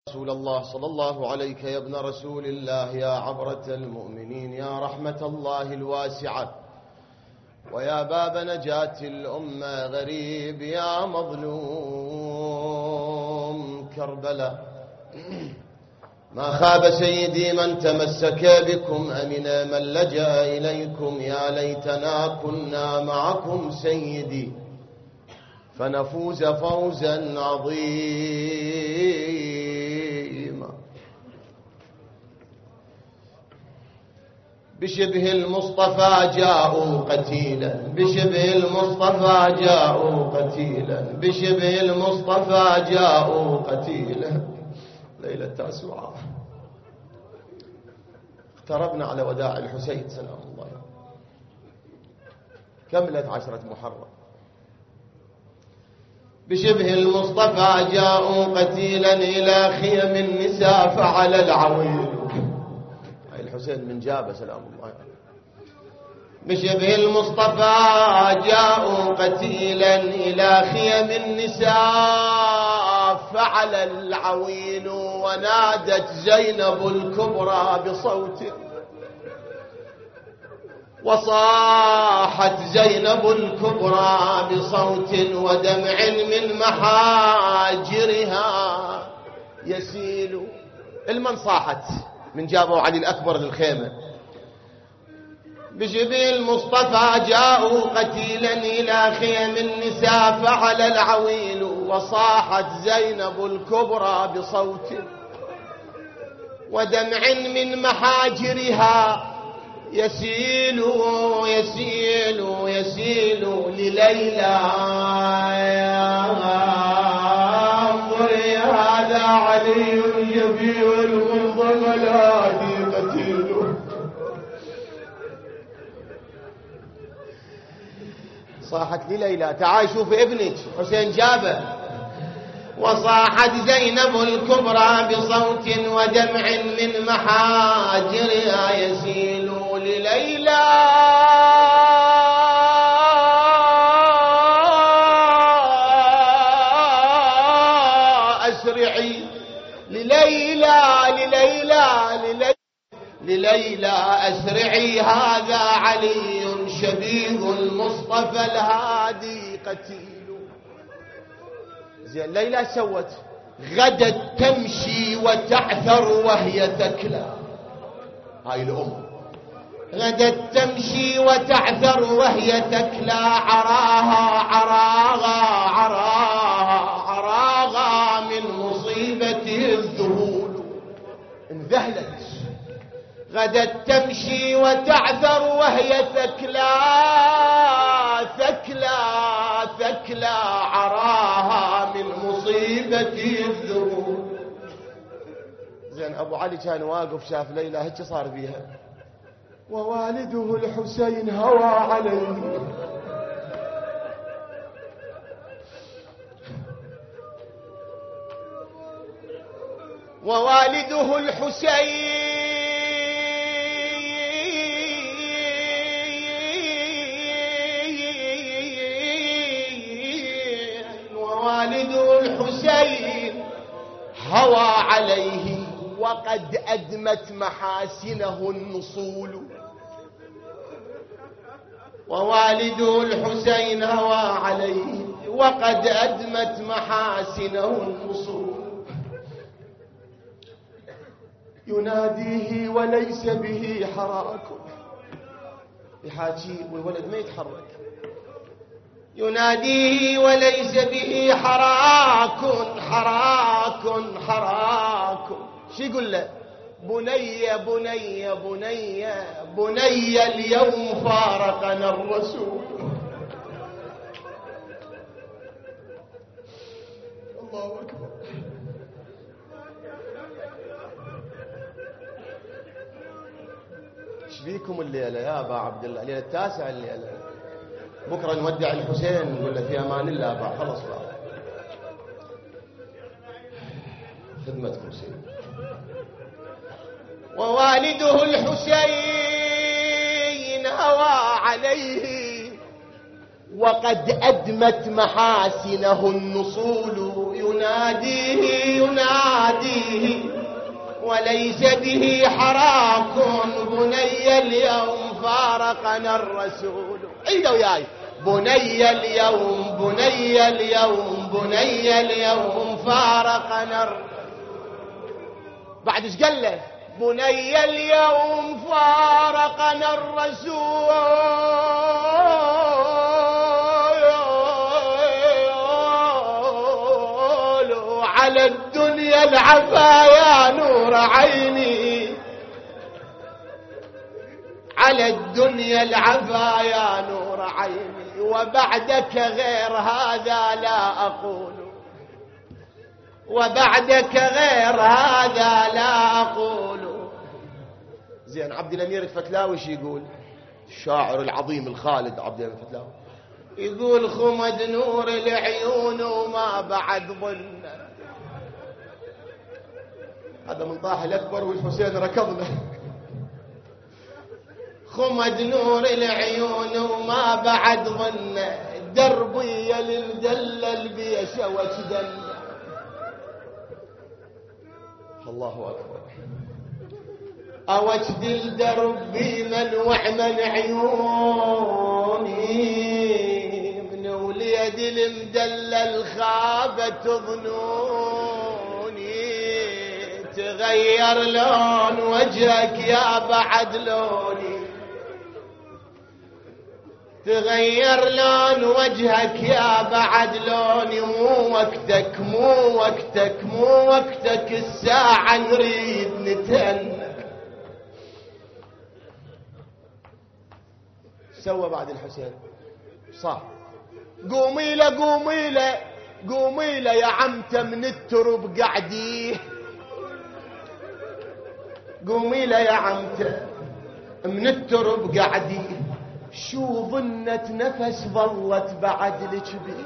رسول الله صلى الله عليك يا ابن رسول الله، يا عبرة المؤمنين، يا رحمة الله الواسعة، ويا باب نجاة الأمة، غريب يا مظلوم كربلاء. ما خاب سيدي من تمسك بكم، أمن من لجأ إليكم، يا ليتنا كنا معكم سيدي فنفوز فوزا عظيما. بشبه المصطفى جاءوا قتيلا، بشبه المصطفى جاءوا قتيلا، بشبه المصطفى جاءوا قتيلا. ليلة التاسعاء اقتربنا على وداع الحسين سلام الله، كملت 10 محرم. بشبه المصطفى جاءوا قتيلا، إلى خيم النساء فعل العويل. الحسين من جابه سلام الله. بشبه المصطفى جاءوا قتيلا، إلى خيم النساء فعل العويل. ونادت زينب الكبرى بصوت، وصاحت زينب الكبرى بصوت، ودمع من محاجرها يسيل. المن صاحت من جابوا علي الأكبر للخيمة. بشبه المصطفى جاءوا قتيلا، إلى خيم النساء فعل العويل. وصاحت زينب الكبرى بصوت، ودمع من محاجرها يسيل يسيل يسيل لليلى. انظر هذا علي يبيع المنظم الهادي قتيل. صاحت لليلى تعال شوف ابنك حسين جابه. وصاحت زينب الكبرى بصوت، ودمع من محاجرها يسيل لليلى. أسرعي لليلى لليلى لليلى لليلى، أسرعي هذا علي شبيه المصطفى الهادي قتيل. زين ليلى سوت غدت تمشي وتعثر وهي تكلى. هاي الأم غدت تمشي وتعثر وهي تكلى، عراها عراغا عراغا عراغا من مصيبته الذهول. انذهلت غدت تمشي وتعثر وهي ثكلى ثكلى ثكلى، عراها من مصيبته الذهول. زين أبو علي كان واقف شاف ليلى هيك صار بيها. ووالده الحسين هوى عليه، ووالده الحسين ووالده الحسين هوى عليه، وقد أدمت محاسنه النصول. ووالده الحسين هوى عليه، وقد أدمت محاسنه النصول. يناديه وليس به حراك، يحاكي والولد ما يتحرك. يناديه وليس به حراك حراك حراك. شو يقول له؟ بني بني بني بني اليوم فارقنا الرسول. الله أكبر. ايش بيكم الليلة يا أبا عبد الله؟ الليلة التاسعة الليلة. بكرة نودع الحسين نقول له في أمان الله أبا، خلص بقى خدمتكم سيدي. ووالده الحسين هوى عليه، وقد أدمت محاسنه النصول. يناديه يناديه وليس به حراك بني اليوم فارقنا الرسول. عيدوا وياي. بني اليوم بني اليوم بني اليوم فارقنا بعد ايش قال له؟ بني اليوم فارقنا الرسول على الدنيا العفا يا نور عيني، على الدنيا العفا يا نور عيني، وبعدك غير هذا لا أقول، وبعدك غير هذا لا أقول. زين عبد الأمير الفتلاوي شي يقول؟ الشاعر العظيم الخالد عبد الأمير الفتلاوي يقول خمد نور العيون وما بعد ظن. هذا من طاح الأكبر والحسين ركضنا. خمد نور العيون وما بعد ظن، دربي للدلل بيش وجدن. الله أكبر. أوجد الدربي من وعمن عيوني، من وليد المدلل خابت ظنوني، تغير لون وجهك يا بعد لوني، تغير لون وجهك يا بعد لوني، مو وقتك مو وقتك مو وقتك، الساعة نريد نتهنى. سوى بعد الحسين صح. قومي له قومي له قومي له يا عمته من الترب قعديه، قومي له يا عمته من الترب قعديه، شو ظنت نفس ظلت بعد لك بيه.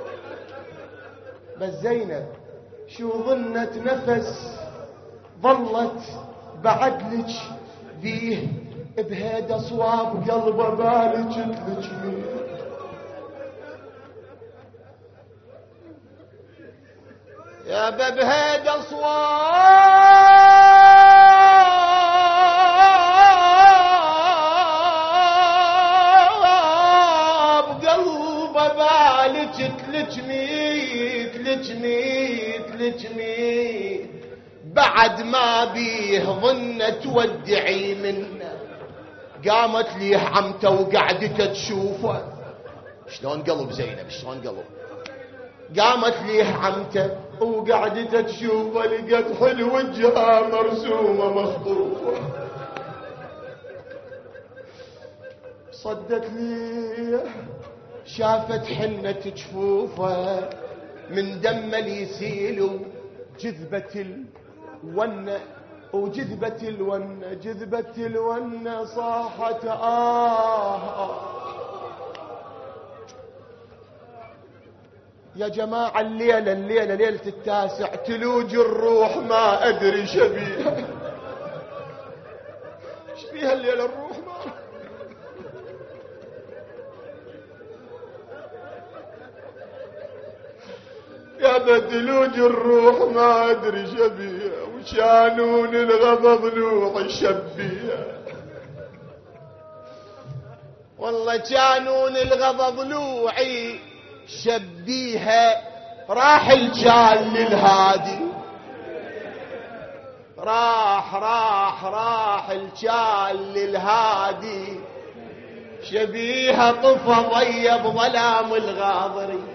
بس زينب شو ظنت نفس ظلت بعد لك بيه، بهيدا صواب قلبه بالك لك بيه. يا بهيدا صواب قلبه بالك تلجميت لجميت لجميت، بعد ما بيه ظنت تودعي منه، قامت ليه عمته وقعدت تشوفه. شلون قلب زينب شلون قلب؟ قامت ليه عمته وقعدت تشوفه، لقت حلو وجهها مرسومه مخطوفه. صدت ليه شافت حنة جفوفه، من دم يسيل جذبة الونة، وجذبة الونة جذبة الونة صاحت يا جماعة الليلة ليلة التاسع، تلوج الروح ما أدري شبيها. ايش فيها الليلة الروح ما يا بدلوج الروح ما أدري شبيها، وشانون الغضب نوح شبيها. والله كانون الغضب لوعي شبيها. راح الجال للهادي، راح الجال للهادي، شبيها طفى ضيب ظلام الغاضرية.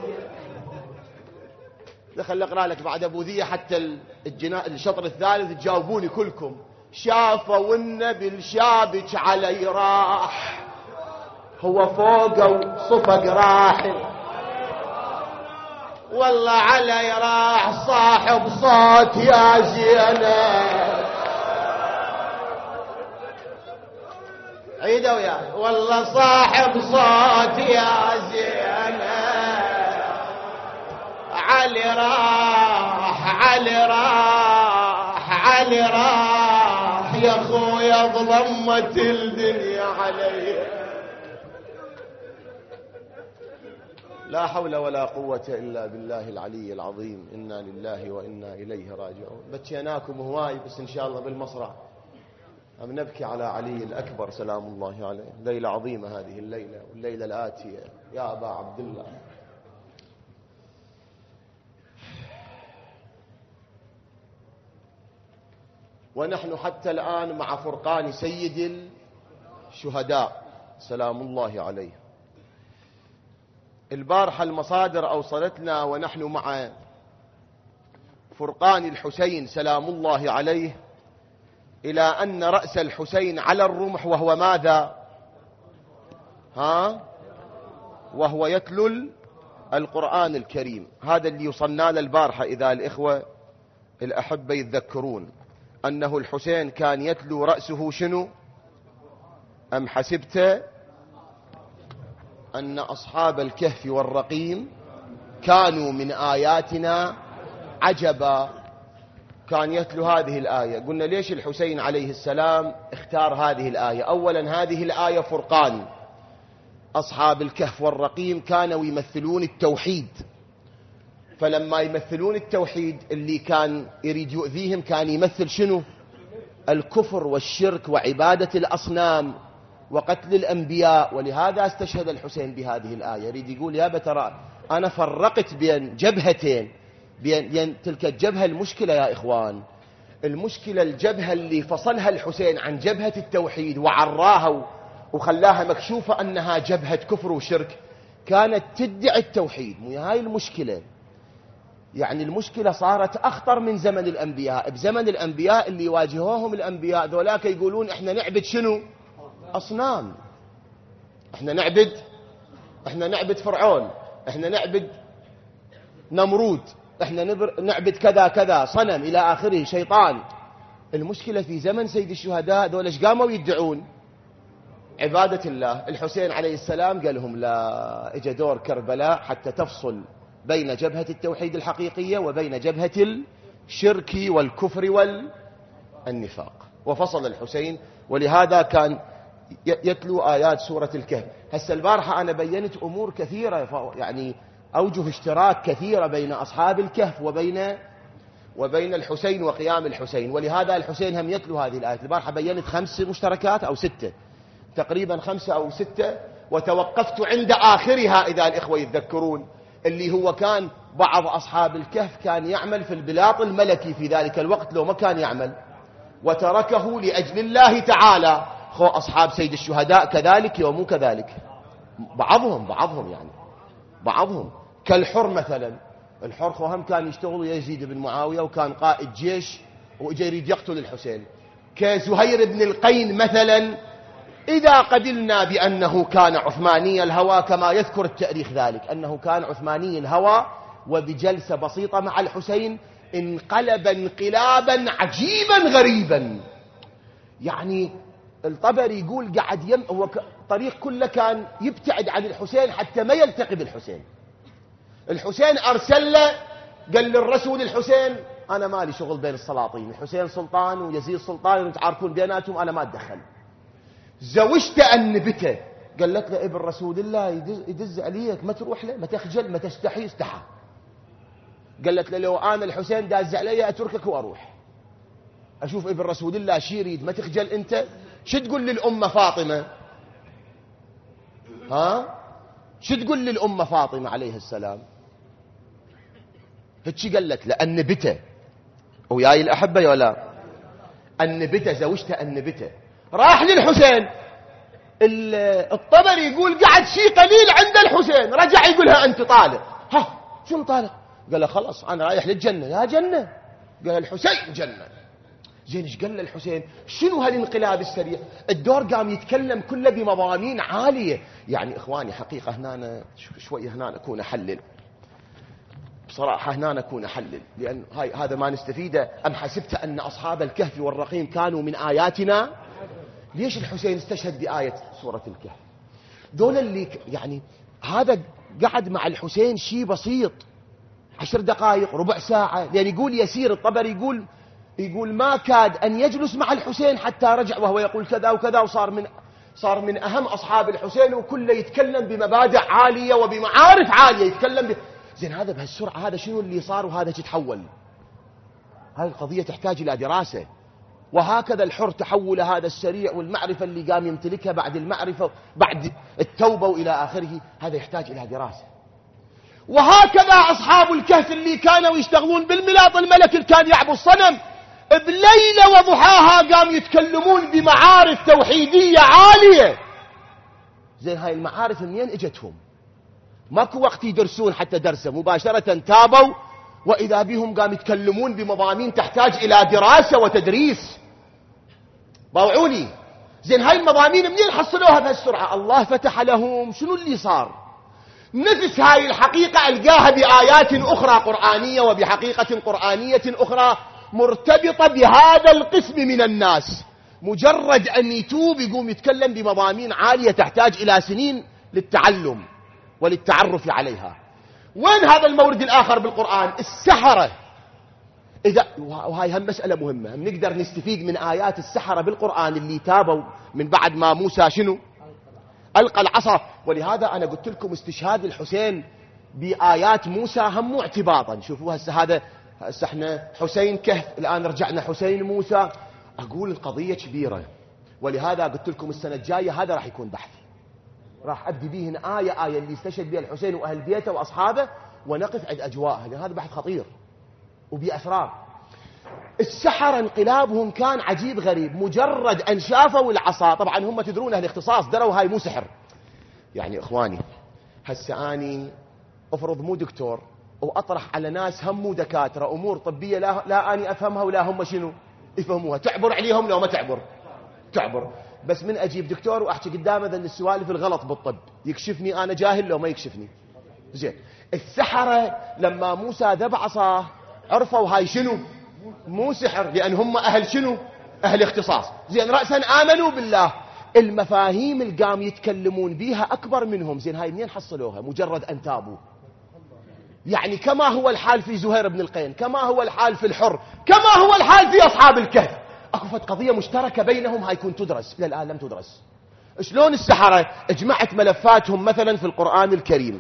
خل اقرا لك بعد ابو ذيه حتى الشطر الثالث تجاوبوني كلكم. شافوا النبي الشابك علي راح، هو فوقه وصفق راح، والله علي راح صاحب صوت يا زينب. عيدوا وياي. والله صاحب صوت يا زينب، علي راح علي راح علي راح، يا خويا ظلمت الدنيا علي. لا حول ولا قوة إلا بالله العلي العظيم. إنا لله وإنا إليه راجعون. بكيناكم هواي، بس إن شاء الله بالمصرع أم نبكي على علي الأكبر سلام الله عليه. ليلة عظيمة هذه الليلة والليلة الآتية يا أبا عبد الله. ونحن حتى الآن مع فرقان سيد الشهداء سلام الله عليه. البارحة المصادر أوصلتنا ونحن مع فرقان الحسين سلام الله عليه إلى أن رأس الحسين على الرمح وهو ماذا؟ وهو يتلو القرآن الكريم. هذا اللي يصلنا البارحة إذا الإخوة الأحبة يتذكرون أنه الحسين كان يتلو رأسه شنو؟ أم حسبت أن أصحاب الكهف والرقيم كانوا من آياتنا عجبا. كان يتلو هذه الآية. قلنا ليش الحسين عليه السلام اختار هذه الآية؟ أولا هذه الآية فرقان. أصحاب الكهف والرقيم كانوا يمثلون التوحيد، فلما يمثلون التوحيد اللي كان يريد يؤذيهم كان يمثل شنو؟ الكفر والشرك وعبادة الأصنام وقتل الأنبياء. ولهذا استشهد الحسين بهذه الآية. يريد يقول يا بترى أنا فرقت بين جبهتين، بين تلك الجبهة المشكلة يا إخوان، المشكلة الجبهة اللي فصلها الحسين عن جبهة التوحيد وعراها وخلاها مكشوفة أنها جبهة كفر وشرك، كانت تدعي التوحيد. مو هاي المشكلة. يعني المشكلة صارت أخطر من زمن الأنبياء. بزمن الأنبياء اللي يواجهوهم الأنبياء ذولاك يقولون إحنا نعبد شنو؟ أصنام. إحنا نعبد فرعون، إحنا نعبد نمرود، إحنا نعبد كذا كذا صنم إلى آخره شيطان. المشكلة في زمن سيد الشهداء ذولا ايش قاموا يدعون؟ عبادة الله. الحسين عليه السلام قال لهم لا، اجى دور كربلاء حتى تفصل بين جبهة التوحيد الحقيقية وبين جبهة الشرك والكفر والنفاق، وفصل الحسين. ولهذا كان يتلو آيات سورة الكهف. هسه البارحة أنا بينت أمور كثيرة، يعني أوجه اشتراك كثيرة بين أصحاب الكهف وبين الحسين وقيام الحسين. ولهذا الحسين هم يتلو هذه الآيات. البارحة بينت 5 مشتركات أو 6 تقريبا، 5 أو 6، وتوقفت عند آخرها إذا الإخوة يتذكرون، اللي هو كان بعض أصحاب الكهف كان يعمل في البلاط الملكي في ذلك الوقت لو ما كان يعمل، وتركه لأجل الله تعالى. خو أصحاب سيد الشهداء كذلك ومو كذلك، بعضهم يعني بعضهم كالحر مثلا. الحر خوهم كان يشتغل يزيد بن معاوية وكان قائد جيش وإجا يريد يقتل الحسين. كزهير بن القين مثلا، إذا قدلنا بأنه كان عثماني الهوى كما يذكر التاريخ ذلك، أنه كان عثماني الهوى، وبجلسة بسيطة مع الحسين انقلب انقلابا عجيبا غريبا. يعني الطبري يقول قعد هو الطريق كله كان يبتعد عن الحسين حتى ما يلتقي بالحسين. الحسين أرسل له، قال للرسول الحسين أنا مالي شغل بين السلاطين، الحسين سلطان ويزيد سلطان وتعاركون بيناتهم، أنا ما أتدخل. زوجته أنبته، قالت له ابن رسول الله يدز عليك، ما تروح له، ما تخجل، ما تستحي. استحى. قالت له لو أنا الحسين داز علي أتركك وأروح أشوف ابن رسول الله شي يريد، ما تخجل أنت. شو تقول للأمة فاطمة؟ شو تقول للأمة فاطمة عليه السلام؟ هتشي قالت له أنبته، وياي الأحبة يا لا، أنبته، زوجته أنبته. راح للحسين. الطبري يقول قعد شيء قليل عند الحسين، رجع يقولها أنت طالق. شنو طالق؟ قال له خلاص أنا رايح للجنة. يا جنة؟ قال الحسين جنة. زين ايش قال له الحسين؟ شنو هالانقلاب السريع؟ الدور قام يتكلم كله بمضامين عالية. يعني إخواني حقيقة هنا شوية هنا أكون أحلل بصراحة، هنا أكون أحلل، لأن هذا ما نستفيده. أم حسبت أن أصحاب الكهف والرقيم كانوا من آياتنا؟ ليش الحسين استشهد بآية سورة الكهف؟ دول اللي يعني هذا قعد مع الحسين شيء بسيط، 10 دقائق، ربع ساعة، لأن يقول يسير. الطبري يقول ما كاد أن يجلس مع الحسين حتى رجع وهو يقول كذا وكذا، وصار صار من أهم أصحاب الحسين وكله يتكلم بمبادئ عالية وبمعارف عالية يتكلم زين هذا بهالسرعة، هذا شنو اللي صار وهذا تتحول؟ هذه القضية تحتاج إلى دراسة. وهكذا الحر تحول هذا السريع، والمعرفة اللي قام يمتلكها بعد المعرفة بعد التوبة وإلى آخره، هذا يحتاج إلى دراسة. وهكذا أصحاب الكهف اللي كانوا يشتغلون بالملاط، الملك اللي كان يعبد الصنم بليلة وضحاها قام يتكلمون بمعارف توحيدية عالية. زين هاي المعارف منين اجتهم؟ ماكو وقت يدرسون حتى درسه، مباشرة تابوا وإذا بهم قام يتكلمون بمضامين تحتاج إلى دراسة وتدريس. باوعوني. زين هاي المضامين منين حصلوها بهالسرعة؟ الله فتح لهم. شنو اللي صار؟ نفس هاي الحقيقة ألقاها بآيات أخرى قرآنية وبحقيقة قرآنية أخرى مرتبطة بهذا القسم من الناس. مجرد أن يتوب يقوم يتكلم بمضامين عالية تحتاج إلى سنين للتعلم وللتعرف عليها. وين هذا المورد الآخر بالقرآن؟ السحرة. وهي هم مسألة مهمة، هم نقدر نستفيد من آيات السحرة بالقرآن اللي تابوا من بعد ما موسى شنو؟ ألقى العصا. ولهذا أنا قلت لكم استشهاد الحسين بآيات موسى هم اعتباطا. شوفوا هذا احنا حسين كهف، الآن رجعنا حسين موسى. أقول القضية كبيرة، ولهذا قلت لكم السنة الجاية هذا راح يكون بحثي، راح أبدي به آية اللي استشهد بها الحسين وأهل بيته وأصحابه، ونقف عند أجواءها، لأن هذا بحث خطير وبأسرار. السحرة انقلابهم كان عجيب غريب. مجرد أن شافوا العصا، طبعا هم تدرون أهل اختصاص دروا هاي مو سحر. يعني إخواني هسه أني أفرض مو دكتور وأطرح على ناس هم مو دكاترة أمور طبية لا أني أفهمها ولا هم شنو يفهموها، تعبر عليهم لو ما تعبر. بس من أجيب دكتور وأحكي قدامه ذن السوالف الغلط بالطب، يكشفني أنا جاهل لو ما يكشفني. زين السحرة لما موسى ذبح عصاه عرفوا هاي شنو مو سحر، لأن هم أهل شنو؟ أهل اختصاص. زين رأسا آمنوا بالله. المفاهيم اللي قام يتكلمون بيها أكبر منهم. زين هاي منين حصلوها؟ مجرد أن تابوا. يعني كما هو الحال في زهير بن القين، كما هو الحال في الحر، كما هو الحال في أصحاب الكهف، أكفت قضية مشتركة بينهم هاي كون تدرس. إلى الآن لم تدرس. شلون السحرة؟ اجمعت ملفاتهم مثلا في القرآن الكريم.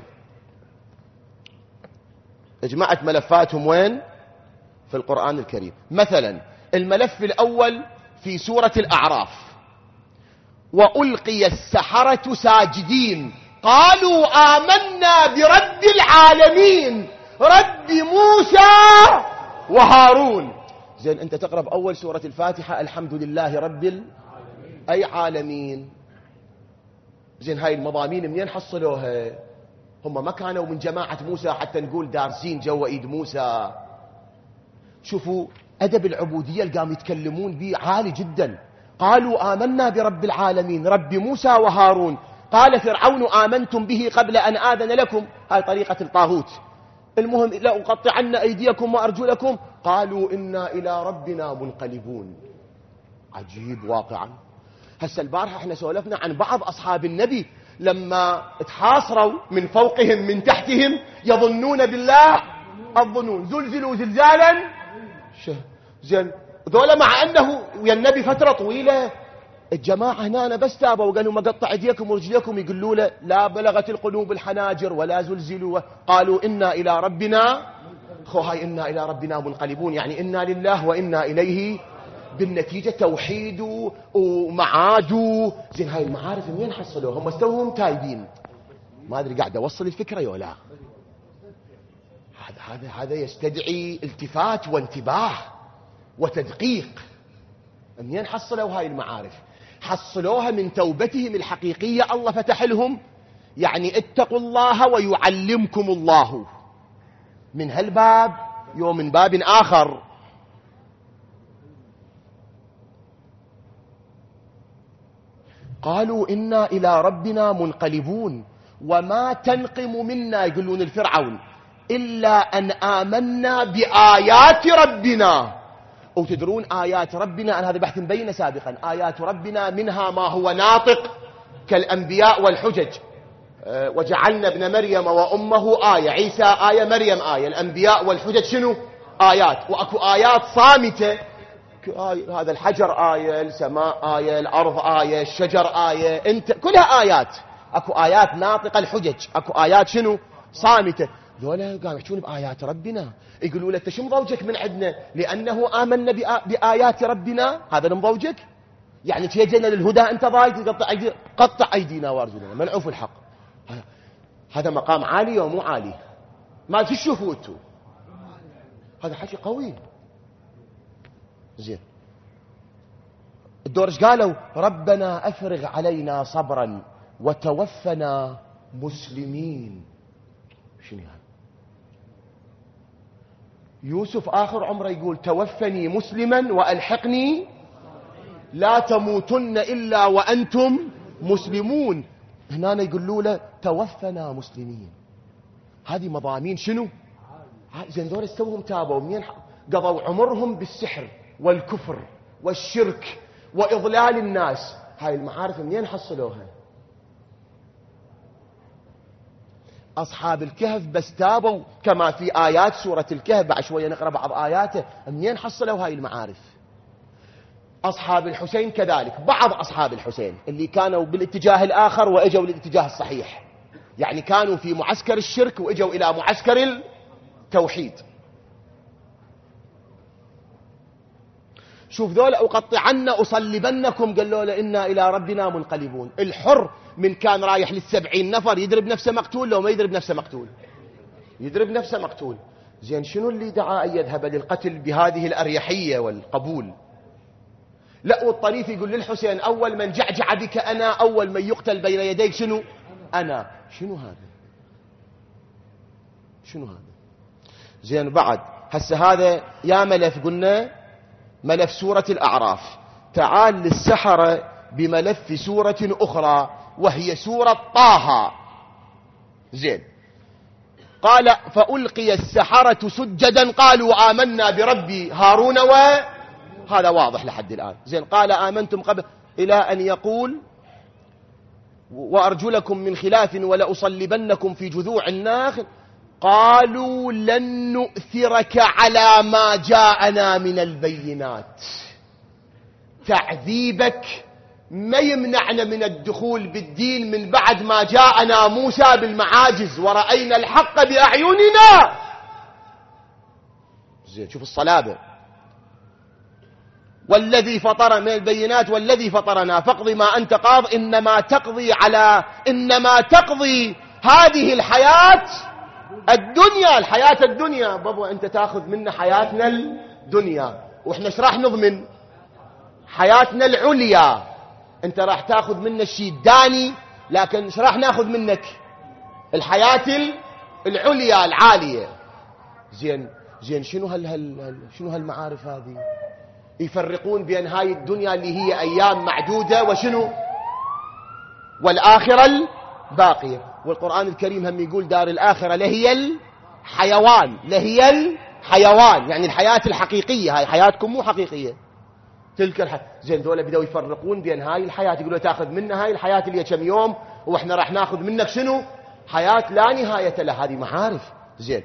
اجمعت ملفاتهم وين؟ في القرآن الكريم. مثلا الملف الأول في سورة الأعراف: وألقي السحرة ساجدين قالوا آمنا برب العالمين رب موسى وهارون. زين أنت تقرأ بأول سورة الفاتحة الحمد لله رب أي عالمين. زين هاي المضامين منين حصلوها؟ هم ما كانوا من جماعة موسى حتى نقول دارسين جوا إيد موسى. شوفوا أدب العبودية اللي قام يتكلمون به عالي جدا. قالوا آمنا برب العالمين رب موسى وهارون. قال فرعون آمنتم به قبل أن آذن لكم. هاي طريقة الطاغوت. المهم لأقطعن أيديكم وأرجلكم قالوا إنا إلى ربنا منقلبون. عجيب واقعا. هسه البارحة احنا سولفنا عن بعض أصحاب النبي لما تحاصروا من فوقهم من تحتهم يظنون بالله الظنون زلزلوا زلزالا زين ذولا مع أنه ويا النبي فترة طويلة. الجماعة هنا بس تابوا وقالوا ما قطع ايديكم ورجليكم، يقولوا له لا بلغت القلوب الحناجر ولا زلزلوا. قالوا إنا إلى ربنا هاي إنا إلى ربنا منقلبون، يعني إنا لله وإنا إليه. بالنتيجة توحيد ومعاد. زين هاي المعارف منين حصلوها؟ هم استوهم تايبين. ما أدري قاعد أوصل الفكرة يا لا. هذا يستدعي التفات وانتباه وتدقيق. منين حصلوا هاي المعارف؟ حصلوها من توبتهم الحقيقية. الله فتح لهم يعني اتقوا الله ويعلمكم الله من هالباب يوم من باب آخر. قالوا إنا إلى ربنا منقلبون وما تنقم منا، يقولون الفرعون، إلا أن آمنا بآيات ربنا. وتدرون آيات ربنا، أنا هذا بحث مبينه سابقا، آيات ربنا منها ما هو ناطق كالأنبياء والحجج. وجعلنا ابن مريم وأمه آية، عيسى آية، مريم آية. الأنبياء والحجج شنو؟ آيات. وأكو آيات صامتة هذا الحجر آية، السماء آية، الأرض آية، الشجر آية، أنت كلها آيات. أكو آيات ناطقة الحجج، أكو آيات شنو صامتة. ذولا قاموا يحكون بآيات ربنا، يقولوا له أنت شو مضوجك من عندنا؟ لأنه آمنا بآيات ربنا، هذا مضوجك؟ يعني تيجينا للهدى أنت ضايد قطع أيدينا وارجلنا، منعوف الحق. هذا مقام عالي ومو عالي؟ ما تشوفوا أنتم هذا حكي قوي. زين الدور ايش قالوا؟ ربنا أفرغ علينا صبرا وتوفنا مسلمين. شنو هذا؟ يوسف آخر عمره يقول توفني مسلما وألحقني لا تموتن إلا وأنتم مسلمون. هنا يقولوا له توفنا مسلمين. هذه مضامين شنو؟ زين دول استوهم تابوا منين؟ قضوا عمرهم بالسحر والكفر والشرك وإضلال الناس. هاي المعارف منين حصلوها؟ أصحاب الكهف بس تابوا كما في آيات سورة الكهف، بعد شوية نقرأ بعض آياته. منين حصلوا هاي المعارف؟ أصحاب الحسين كذلك، بعض أصحاب الحسين اللي كانوا بالاتجاه الآخر وإجوا للاتجاه الصحيح، يعني كانوا في معسكر الشرك وإجوا إلى معسكر التوحيد. شوف ذولا أقطعن أصلبنكم، قالوا له إنا إلى ربنا منقلبون. الحر من كان رايح ل70 نفر يدرب نفسه مقتول، لو ما يدرب نفسه مقتول يدرب نفسه مقتول. زين شنو اللي دعا أن يذهب للقتل بهذه الأريحية والقبول؟ لا، والطريف يقول للحسين أول من جعجع بك أنا، أول من يقتل بين يديك شنو؟ أنا. شنو هذا؟ شنو هذا؟ زين بعد هسه هذا يا ملف، قلنا ملف سورة الأعراف. تعال للسحرة بملف سورة أخرى وهي سورة طه. زين قال فألقي السحرة سجدا قالوا آمنا بربي هارون، وهذا واضح لحد الآن. زين قال آمنتم قبل إلى أن يقول وأرجلكم من خلاف ولأصلبنكم في جذوع النخل. قالوا لن نؤثرك على ما جاءنا من البينات. تعذيبك ما يمنعنا من الدخول بالدين من بعد ما جاءنا موسى بالمعاجز ورأينا الحق بأعيننا. زين شوف الصلابة. والذي فطر من البينات والذي فطرنا فاقضي ما أنت قاض إنما تقضي هذه الحياة الدنيا. الحياة الدنيا بابا أنت تأخذ منا حياتنا الدنيا، وإحنا ايش راح نضمن؟ حياتنا العليا. أنت راح تأخذ منا الشيء الداني، لكن ايش راح نأخذ منك؟ الحياة العليا العالية. زين شنو هالمعارف هذه؟ يفرقون بين هاي الدنيا اللي هي أيام معدودة وشنو؟ والآخرة الباقية. والقرآن الكريم هم يقول دار الآخرة لهي الحيوان، يعني الحياة الحقيقية. هاي حياتكم مو حقيقية، تلك الحياة. زين ذولا بدأوا يفرقون بين هاي الحياة، يقولوا تأخذ منا هاي الحياة اللي هي كم يوم، وإحنا راح نأخذ منك شنو؟ حياة لا نهاية لها. هذه معارف. زين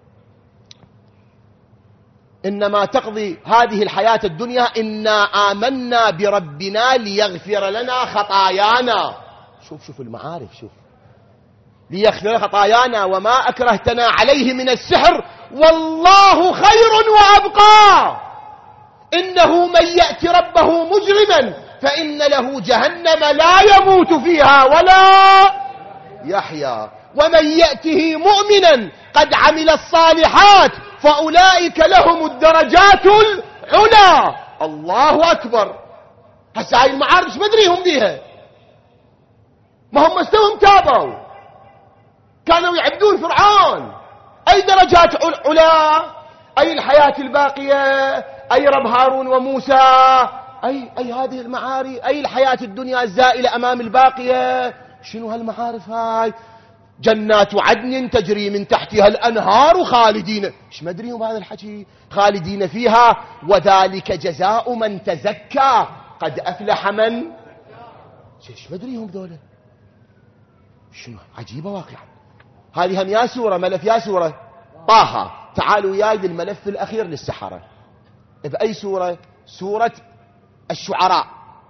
إنما تقضي هذه الحياة الدنيا إنا آمنا بربنا ليغفر لنا خطايانا. شوف المعارف، شوف ليغفر خطايانا وما أكرهتنا عليه من السحر والله خير وأبقى. إنه من يأتي ربه مجرما فإن له جهنم لا يموت فيها ولا يحيا ومن يأته مؤمنا قد عمل الصالحات فأولئك لهم الدرجات العلى. الله أكبر. هسه هاي المعارف ما ادريهم بيها، ما هم استوهم تابوا، كانوا يعبدون فرعون. أي درجات علا؟ أي الحياة الباقية؟ أي رب هارون وموسى؟ أي هذه المعارف؟ أي الحياة الدنيا الزائلة أمام الباقية؟ شنو هالمعارف هاي؟ جنات عدن تجري من تحتها الأنهار خالدين، ايش ما ادري بهذا الحكي، خالدين فيها وذلك جزاء من تزكى قد أفلح من. ايش ما ادري هم ذولا، شنو عجيبة واقعا. هذه هم يا سورة ملف يا سورة طه. تعالوا وياي للملف الأخير للسحرة. بأي سورة؟ سورة الشعراء.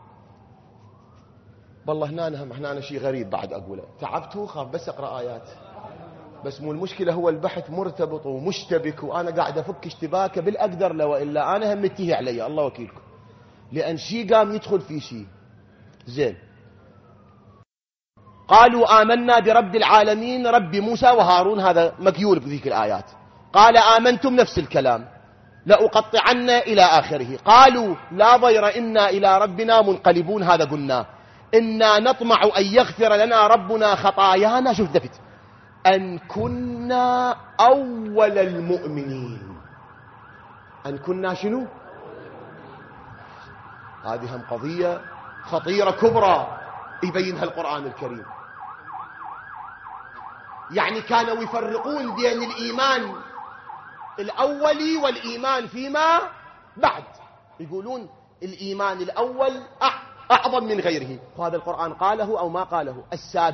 والله هنا شيء غريب بعد أقوله، تعبت وخاف بس أقرأ آيات، بس مو المشكلة هو البحث مرتبط ومشتبك، وأنا قاعد أفك اشتباكه بالأقدر، لو إلا أنا هم متيه علي الله وكيلكم، لأن شيء قام يدخل في شيء. زين، قالوا آمنا برب العالمين رب موسى وهارون، هذا مكيول بذيك الآيات. قال آمنتم نفس الكلام، لأقطعن إلى آخره. قالوا لا ضير إنا إلى ربنا منقلبون، هذا قلنا. إنا نطمع أن يغفر لنا ربنا خطايانا، شوف دفت، أن كنا أول المؤمنين. أن كنا شنو؟ هذه هم قضية خطيرة كبرى يبينها القرآن الكريم. يعني كانوا يفرقون بين الإيمان الأولي والإيمان فيما بعد، يقولون الإيمان الأول أعظم من غيره، وهذا القرآن قاله أو ما قاله.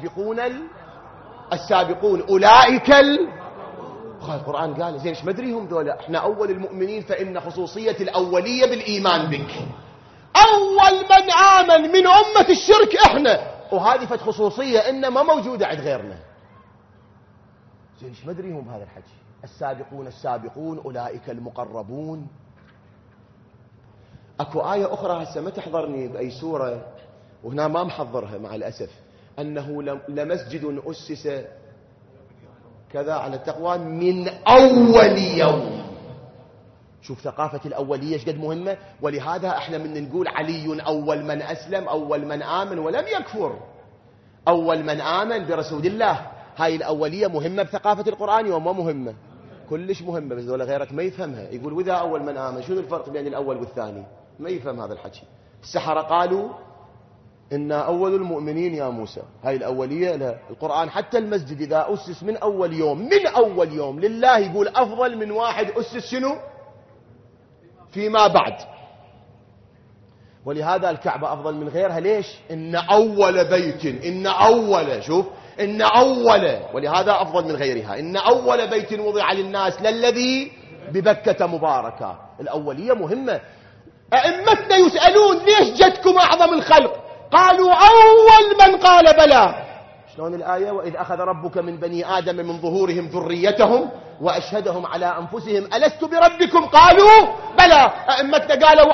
السابقون أولئك القرآن قال زين، ايش مدري هم ذولا، احنا أول المؤمنين، فإن خصوصية الأولية بالإيمان بك. أول من آمن من أمة الشرك احنا، وهذه فت خصوصية إن ما موجودة عند غيرنا. زين ايش مدري هم هذا الحكي، السابقون أولئك المقربون. اكو آية أخرى هسه ما تحضرني بأي سورة، وهنا ما محضرها مع الأسف، أنه لمسجد أسس كذا على التقوى من أول يوم. شوف ثقافة الأولية ايش قد مهمة. ولهذا احنا من نقول علي أول من أسلم، أول من آمن ولم يكفر، أول من آمن برسول الله. هاي الأولية مهمة بثقافة القرآن وما مهمة؟ كلش مهمة، بس دولة غيرك ما يفهمها، يقول وإذا أول من آمن شنو الفرق بين الأول والثاني؟ ما يفهم هذا الحكي. السحرة قالوا إنا أول المؤمنين يا موسى، هاي الأولية لا. القرآن حتى المسجد إذا أسس من أول يوم لله، يقول أفضل من واحد أسس شنو فيما بعد. ولهذا الكعبة أفضل من غيرها. ليش؟ إن أول بيت، إن أول، ولهذا أفضل من غيرها. إن أول بيت وضع للناس للذي ببكة مباركة. الأولية مهمة. أئمتنا يسألون ليش جدكم أعظم الخلق؟ قالوا أول من قال بلى. شلون الآية؟ وإذ أخذ ربك من بني آدم من ظهورهم ذريتهم وأشهدهم على أنفسهم ألست بربكم؟ قالوا بلى. أئمتنا قالوا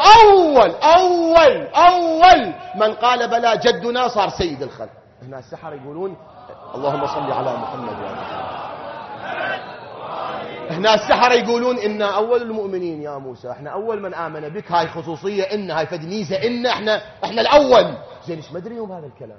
أول من قال بلى جدنا صار سيد الخلق. هنا السحر يقولون اللهم صل على محمد وعلى محمد. هنا السحر يقولون إنا أول المؤمنين يا موسى، احنا أول من آمن بك. هاي خصوصية، إن هاي فد ميزة، إن احنا الأول. زين ايش مدري يوم هذا الكلام.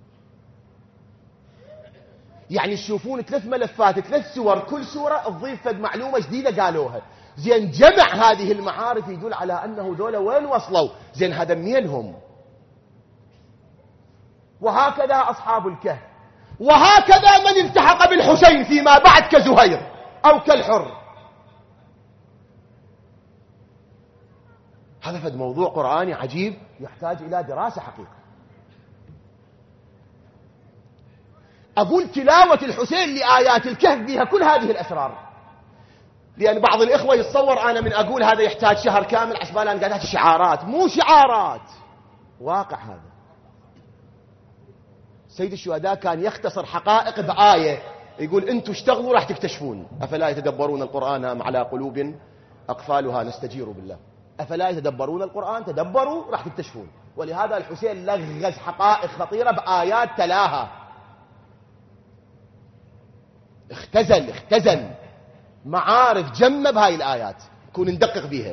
يعني تشوفون 3 ملفات 3 سور، كل سورة تضيف فد معلومة جديدة قالوها. زين جمع هذه المعارف يدل على أنه ذولا وين وصلوا. زين هذا مينهم. وهكذا أصحاب الكهف، وهكذا من التحق بالحسين فيما بعد كزهير أو كالحر. هذا فد موضوع قرآني عجيب يحتاج إلى دراسة حقيقة. أقول تلاوة الحسين لآيات الكهف بها كل هذه الأسرار، لأن بعض الإخوة يتصور أنا من أقول هذا يحتاج شهر كامل عشان أنا قاعدات شعارات. مو شعارات، واقع. هذا سيد الشهداء كان يختصر حقائق بآية، يقول أنتم اشتغلوا راح تكتشفون. أفلا يتدبرون القرآن أم على قلوب أقفالها نستجير بالله. أفلا يتدبرون القرآن؟ تدبروا راح تكتشفون. ولهذا الحسين لغز حقائق خطيرة بآيات تلاها. اختزل معارف جمة بهاي الآيات، نكون ندقق بيها.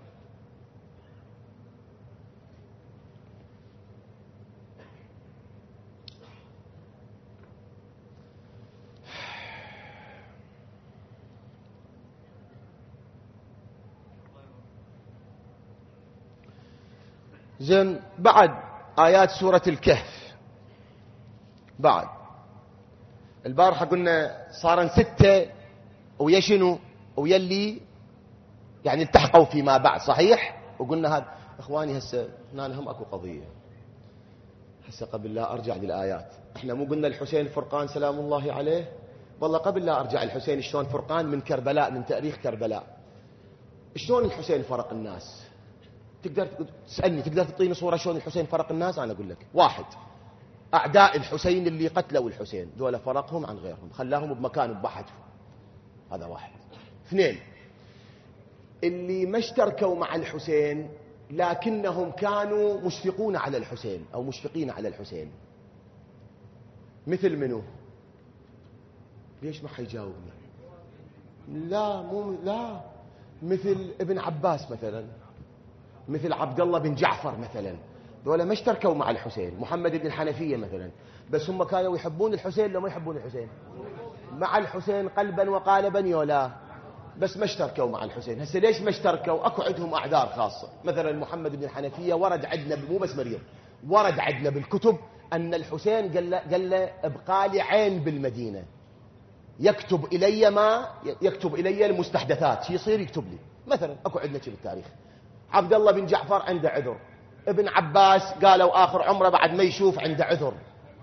زين بعد آيات سورة الكهف، بعد البارحة قلنا صارن 6 ويا شنو ويا اللي يعني التحقوا فيما بعد، صحيح؟ وقلنا هذا اخواني هسه هنا هم اكو قضية. هسه قبل لا ارجع للآيات، احنا مو قلنا الحسين فرقان سلام الله عليه؟ والله قبل لا ارجع الحسين شلون فرقان من كربلاء، من تاريخ كربلاء. شلون الحسين فرق الناس؟ تقدر تسألني تقدر تعطيني صورة شلون الحسين فرق الناس؟ أنا أقول لك. واحد، أعداء الحسين اللي قتلوا الحسين دول فرقهم عن غيرهم، خلاهم بمكان بحثهم. هذا واحد. اثنين، اللي ما اشتركوا مع الحسين لكنهم كانوا مشفقون على الحسين أو مشفقين على الحسين. مثل منو؟ ليش ما حيجاوبني؟ لا، مثل ابن عباس مثلا، مثل عبد الله بن جعفر مثلا. دول ما اشتركوا مع الحسين. محمد بن الحنفية مثلا، بس هم كانوا يحبون الحسين لو ما يحبون الحسين، مع الحسين قلبا وقالبا يولا، بس ما اشتركوا مع الحسين. هسه ليش ما اشتركوا؟ اكو عندهم اعذار خاصة. مثلا محمد بن الحنفية ورد عندنا، مو بس مريم، ورد عندنا بالكتب ان الحسين قال له ابقى لي عين بالمدينة، يكتب الي المستحدثات، شي يصير يكتب لي. مثلا اكو عندنا شي بالتاريخ. عبد الله بن جعفر عنده عذر، ابن عباس قالوا آخر عمره بعد ما يشوف عنده عذر.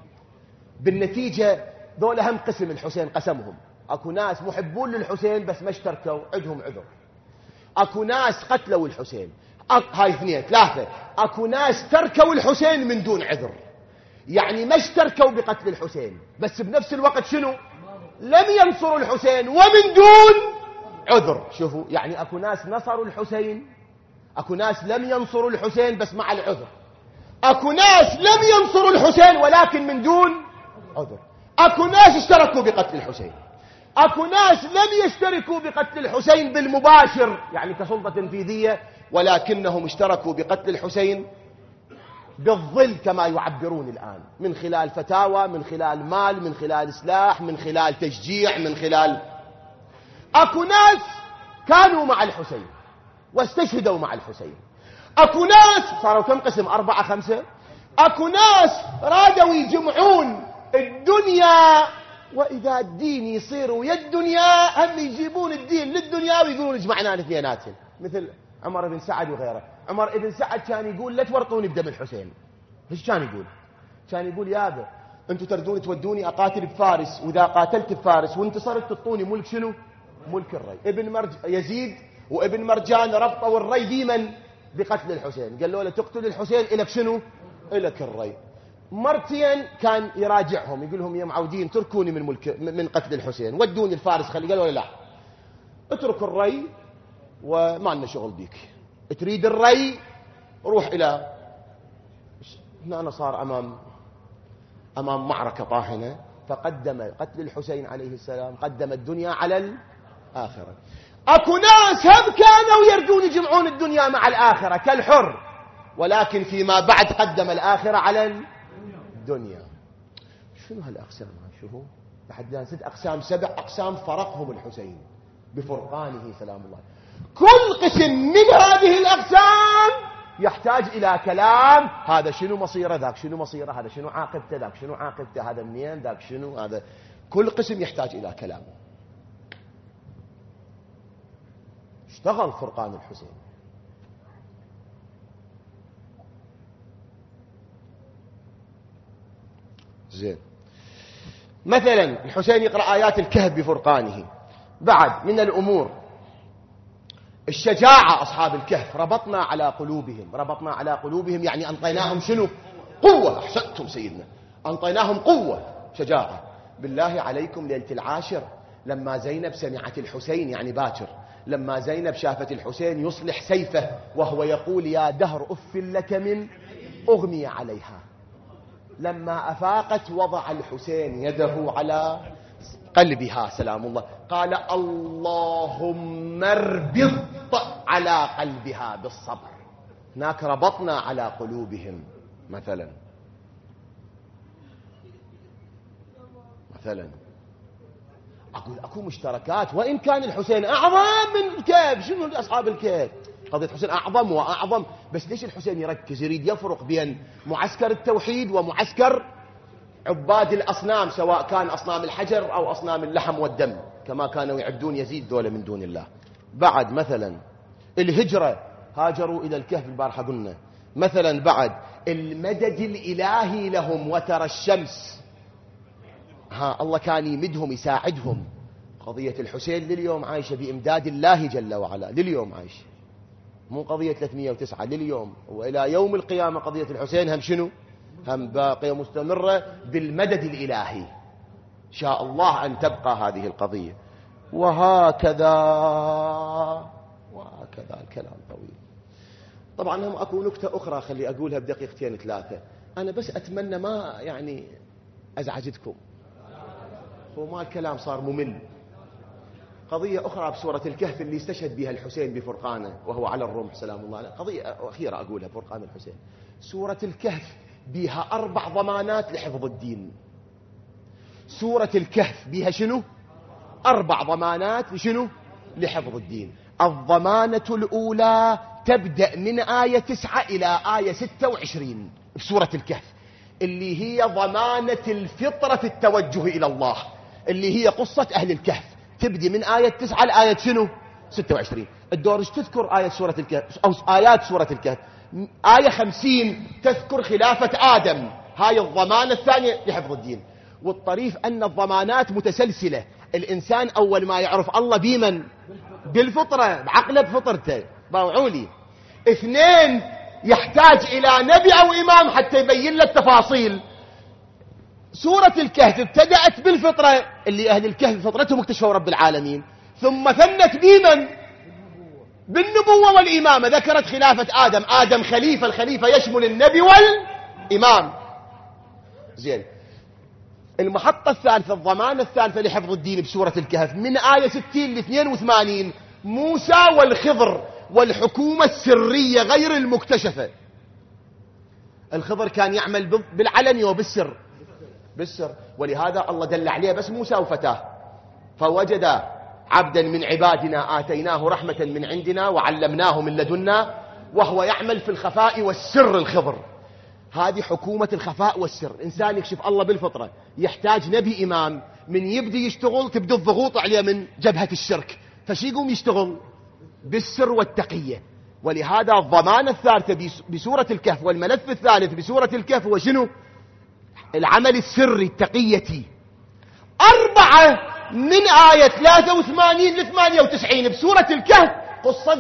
بالنتيجة دول هم قسم الحسين قسمهم. اكو ناس محبون للحسين بس ما اشتركوا، عندهم عذر. اكو ناس قتلوا الحسين، هاي اثنين. ثلاثة، اكو ناس تركوا الحسين من دون عذر، يعني ما اشتركوا بقتل الحسين بس بنفس الوقت شنو؟ لم ينصروا الحسين ومن دون عذر. شوفوا، يعني اكو ناس نصروا الحسين، اكو ناس لم ينصروا الحسين بس مع العذر، اكو ناس لم ينصروا الحسين ولكن من دون عذر، اكو ناس اشتركوا بقتل الحسين، اكو ناس لم يشتركوا بقتل الحسين بالمباشر يعني كسلطة تنفيذية، ولكنهم اشتركوا بقتل الحسين بالظل كما يعبرون الآن، من خلال فتاوى، من خلال مال، من خلال سلاح، من خلال تشجيع، من خلال. اكو ناس كانوا مع الحسين واستشهدوا مع الحسين. اكو ناس صاروا كم قسم؟ 4 5. اكو ناس رادوا يجمعون الدنيا، واذا الدين يصير ويا الدنيا هم يجيبون الدين للدنيا ويقولون اجمعنا الاثنيناتهم، مثل عمر بن سعد وغيره. عمر بن سعد كان يقول لا تورطوني بدم الحسين. ايش كان يقول؟ كان يقول يابا انتم تردون تودوني اقاتل بفارس، واذا قاتلت بفارس وانتصرت تعطوني ملك شنو؟ ملك الري. يزيد وابن مرجان ربطوا الري ديما بقتل الحسين، قالوا له تقتل الحسين إلك شنو؟ إلك الري. مرتين كان يراجعهم يقول لهم يا معودين تركوني من قتل الحسين، ودوني الفارس خلي. قالوا له لا، اترك الري وما لنا شغل بيك، تريد الري روح إلى. هنا أنا صار أمام معركة طاحنة، فقدم قتل الحسين عليه السلام، قدم الدنيا على الآخرة. اكو ناس هم كانوا يردون يجمعون الدنيا مع الآخرة كالحر، ولكن فيما بعد قدم الآخرة على الدنيا. شنو هالأقسام؟ شوفوا لحد الآن 6 أقسام 7 أقسام فرقهم الحسين بفرقانه سلام الله. كل قسم من هذه الأقسام يحتاج إلى كلام، هذا شنو مصيره، ذاك شنو مصيره، هذا شنو عاقبته، ذاك شنو عاقبته، هذا منين، ذاك شنو هذا. كل قسم يحتاج إلى كلام. اشتغل فرقان الحسين. زين، مثلا الحسين يقرأ آيات الكهف بفرقانه. بعد من الأمور الشجاعة. أصحاب الكهف ربطنا على قلوبهم يعني أنطيناهم شنو؟ قوة. أحسنتم سيدنا، أنطيناهم قوة شجاعة. بالله عليكم ليلة العاشر لما زينب سمعت الحسين يعني باكر، لما زينب شافت الحسين يصلح سيفه وهو يقول يا دهر أف لك من أغمي عليها، لما أفاقت وضع الحسين يده على قلبها سلام الله، قال اللهم اربط على قلبها بالصبر. هناك ربطنا على قلوبهم. مثلا أقول أكو مشتركات، وإن كان الحسين أعظم من الكهف. شنو أصحاب الكهف؟ قضية الحسين أعظم وأعظم، بس ليش الحسين يركز يريد يفرق بين معسكر التوحيد ومعسكر عباد الأصنام، سواء كان أصنام الحجر أو أصنام اللحم والدم كما كانوا يعبدون يزيد دولة من دون الله. بعد مثلا الهجرة، هاجروا إلى الكهف البارحة قلنا. مثلا بعد المدد الإلهي لهم، وترى الشمس، الله كان يمدهم يساعدهم. قضية الحسين لليوم عايشة بإمداد الله جل وعلا، لليوم عايشة. مو قضية 309 لليوم وإلى يوم القيامة. قضية الحسين هم شنو؟ هم باقية مستمرة بالمدد الإلهي. شاء الله أن تبقى هذه القضية. وهكذا الكلام طويل. طبعا هم أكو نكتة أخرى خلي أقولها بدقيقتين 3. أنا بس أتمنى ما يعني أزعجتكم، وما الكلام صار ممل. قضية أخرى بسورة الكهف اللي استشهد بها الحسين بفرقانه وهو على الرمح سلام الله عليه. قضية أخيرة أقولها، فرقان الحسين. سورة الكهف بها 4 ضمانات لحفظ الدين. سورة الكهف بها شنو؟ 4 ضمانات لشنو؟ لحفظ الدين. الضمانة الأولى تبدأ من آية 9 إلى آية 26 بسورة الكهف، اللي هي ضمانة الفطرة في التوجه إلى الله، اللي هي قصة أهل الكهف. تبدأ من آية 9 لآية شنو؟ 26. الدور ايش تذكر آية سورة الكهف أو آيات سورة الكهف؟ آية 50 تذكر خلافة آدم، هاي الضمانة الثانية لحفظ الدين. والطريف أن الضمانات متسلسلة. الإنسان أول ما يعرف الله بمن؟ بالفطرة، بعقله بفطرته. باوعولي 2 يحتاج إلى نبي أو إمام حتى يبين له التفاصيل. سورة الكهف ابتدأت بالفطرة، اللي أهل الكهف فطرتهم اكتشفوا رب العالمين، ثم ثنت بمن؟ بالنبوة والإمامة. ذكرت خلافة آدم خليفة، الخليفة يشمل النبي والإمام. زين. المحطة الثالثة، الضمانة الثالثة لحفظ الدين بسورة الكهف من آية 60 ل 82 موسى والخضر والحكومة السرية غير المكتشفة. الخضر كان يعمل بالعلن وبالسر، ولهذا الله دل عليه بس موسى وفتاه. فوجد عبدا من عبادنا آتيناه رحمة من عندنا وعلمناه من لدنا وهو يعمل في الخفاء والسر. الخضر هذه حكومة الخفاء والسر. إنسان يكشف الله بالفطرة يحتاج نبي إمام. من يبدي يشتغل تبدو الضغوط عليه من جبهة الشرك، فشي يقوم يشتغل بالسر والتقية. ولهذا الضمانة الثالثة بسورة الكهف والملف الثالث بسورة الكهف هو شنو؟ العمل السري التقية. 4 من آية 83 ل 98 بسورة الكهف قصة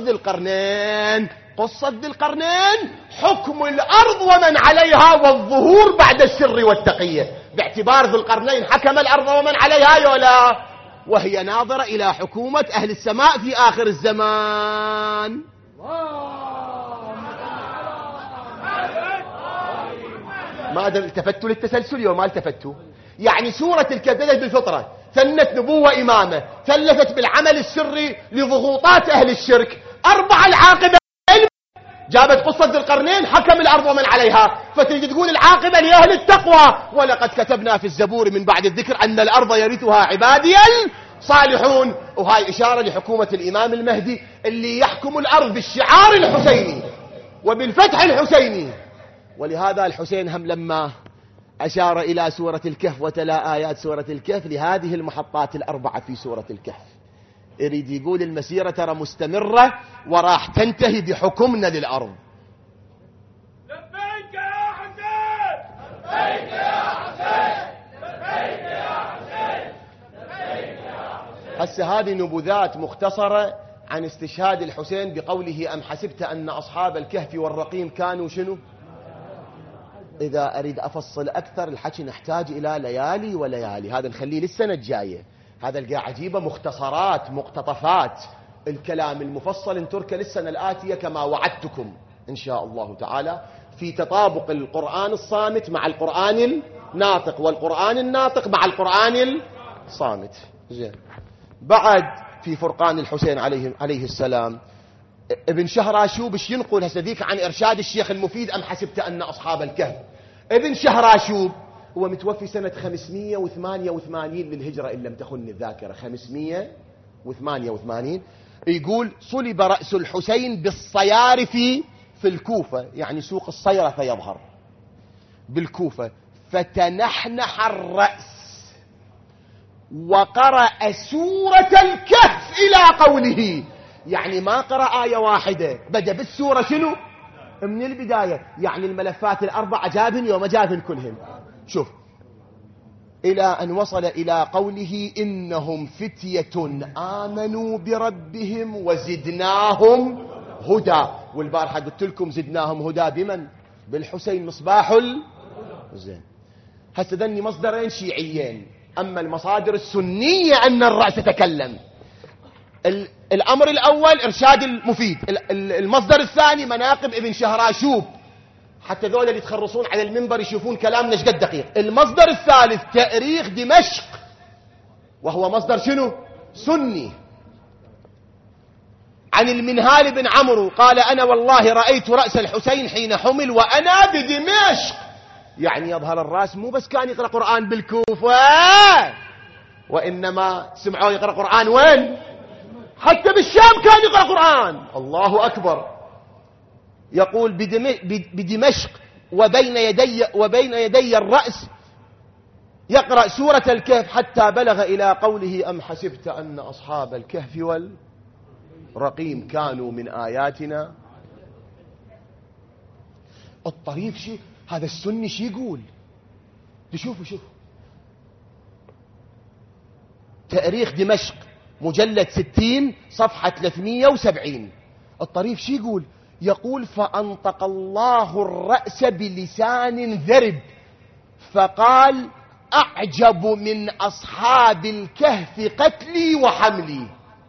ذي القرنين، حكم الأرض ومن عليها والظهور بعد السر والتقية. باعتبار ذي القرنين حكم الأرض ومن عليها يولا، وهي ناظرة إلى حكومة أهل السماء في آخر الزمان. ما التفتوا للتسلسل يوم ما التفتوا. يعني سورة الكهف بدأت بالفطرة، ثنت نبوة إمامة، ثلثت بالعمل السري لضغوطات أهل الشرك. 4 العاقبة جابت قصة ذي القرنين حكم الأرض ومن عليها. فتجي تقول العاقبة لأهل التقوى، ولقد كتبنا في الزبور من بعد الذكر أن الأرض يرثها عبادي الصالحون. وهاي إشارة لحكومة الإمام المهدي اللي يحكم الأرض بالشعار الحسيني وبالفتح الحسيني. ولهذا الحسين هم لما أشار إلى سورة الكهف وتلا آيات سورة الكهف لهذه المحطات 4 في سورة الكهف، يريد يقول المسيرة ترى مستمرة وراح تنتهي بحكمنا للأرض. لبيك يا حسين، لبيك يا حسين، لبيك يا حسين، لبيك يا حسين. هسه هذه نبذات مختصرة عن استشهاد الحسين بقوله أم حسبت أن أصحاب الكهف والرقيم كانوا شنو. إذا أريد أفصل أكثر الحكي نحتاج إلى ليالي وليالي، هذا نخليه للسنة الجاية. هذا القى عجيبة، مختصرات مقتطفات. الكلام المفصل نتركه للسنة الآتية كما وعدتكم إن شاء الله تعالى، في تطابق القرآن الصامت مع القرآن الناطق والقرآن الناطق مع القرآن الصامت. زين. بعد في فرقان الحسين عليه السلام ابن شهراشوب ايش ينقل هسه ذيك عن إرشاد الشيخ المفيد أم حسبت أن أصحاب الكهف. ابن شهراشوب هو متوفي سنة 588 للهجرة إن لم تخن الذاكرة، 588. يقول صلب رأس الحسين بالصيارف في الكوفة، يعني سوق الصيرة فيظهر بالكوفة، فتنحنح الرأس وقرأ سورة الكهف إلى قوله. يعني ما قرأ آية واحدة، بدأ بالسورة شنو من البداية. يعني الملفات 4 جابن يوم جابن كلهم. شوف إلى أن وصل إلى قوله إنهم فتية آمنوا بربهم وزدناهم هدى. والبارحة قلت لكم زدناهم هدى بمن؟ بالحسين مصباح زين. هسه ذني مصدرين شيعيين. أما المصادر السنية أن الرأس تكلم. الأمر الأول إرشاد المفيد، المصدر الثاني مناقب ابن شهراشوب، حتى ذول اللي يتخرصون على المنبر يشوفون كلامنا شقد دقيق. المصدر الثالث تاريخ دمشق، وهو مصدر شنو؟ سني، عن المنهال بن عمرو قال أنا والله رأيت رأس الحسين حين حمل وأنا بدمشق. يعني يظهر الرأس مو بس كان يقرأ قرآن بالكوفة، وإنما سمعوه يقرأ قرآن وين؟ حتى بالشام كان يقرأ قرآن. الله أكبر. يقول بدمشق وبين يدي الرأس يقرأ سورة الكهف حتى بلغ إلى قوله أم حسبت أن أصحاب الكهف والرقيم كانوا من آياتنا. الطريف شي هذا السني شي يقول؟ شوفوا تاريخ دمشق مجلد 60 صفحة 370. الطريف شي يقول؟ يقول فأنطق الله الرأس بلسان ذرب فقال أعجب من أصحاب الكهف قتلي وحملي.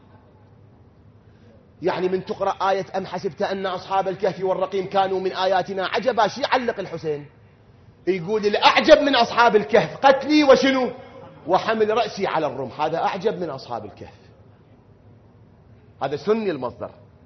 يعني من تقرأ آية أم حسبت أن أصحاب الكهف والرقيم كانوا من آياتنا عجبا، شي علق الحسين يقول الأعجب من أصحاب الكهف قتلي وشنو؟ وحمل رأسي على الرمح. هذا أعجب من أصحاب الكهف. هذا سني المصدر.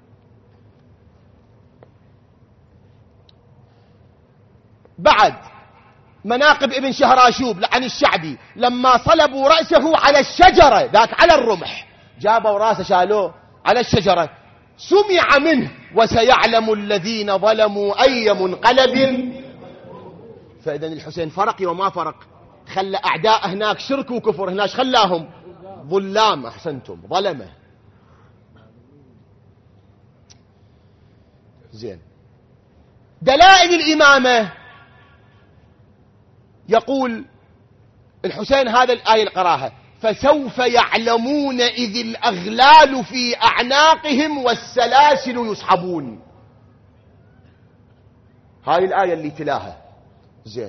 بعد مناقب ابن شهراشوب عن الشعبي لما صلبوا رأسه على الشجرة، ذاك على الرمح، جابوا رأسه شالوه على الشجرة، سمع منه وسيعلم الذين ظلموا أي منقلب. فإذن الحسين فرق وما فرق، خلى أعداء هناك شرك وكفر، هناك خلاهم ظلام. أحسنتم، ظلمه. زين. دلائل الإمامة يقول الحسين هذا الآية القراها فسوف يعلمون إذ الأغلال في أعناقهم والسلاسل يسحبون. هاي الآية اللي تلاها. زين.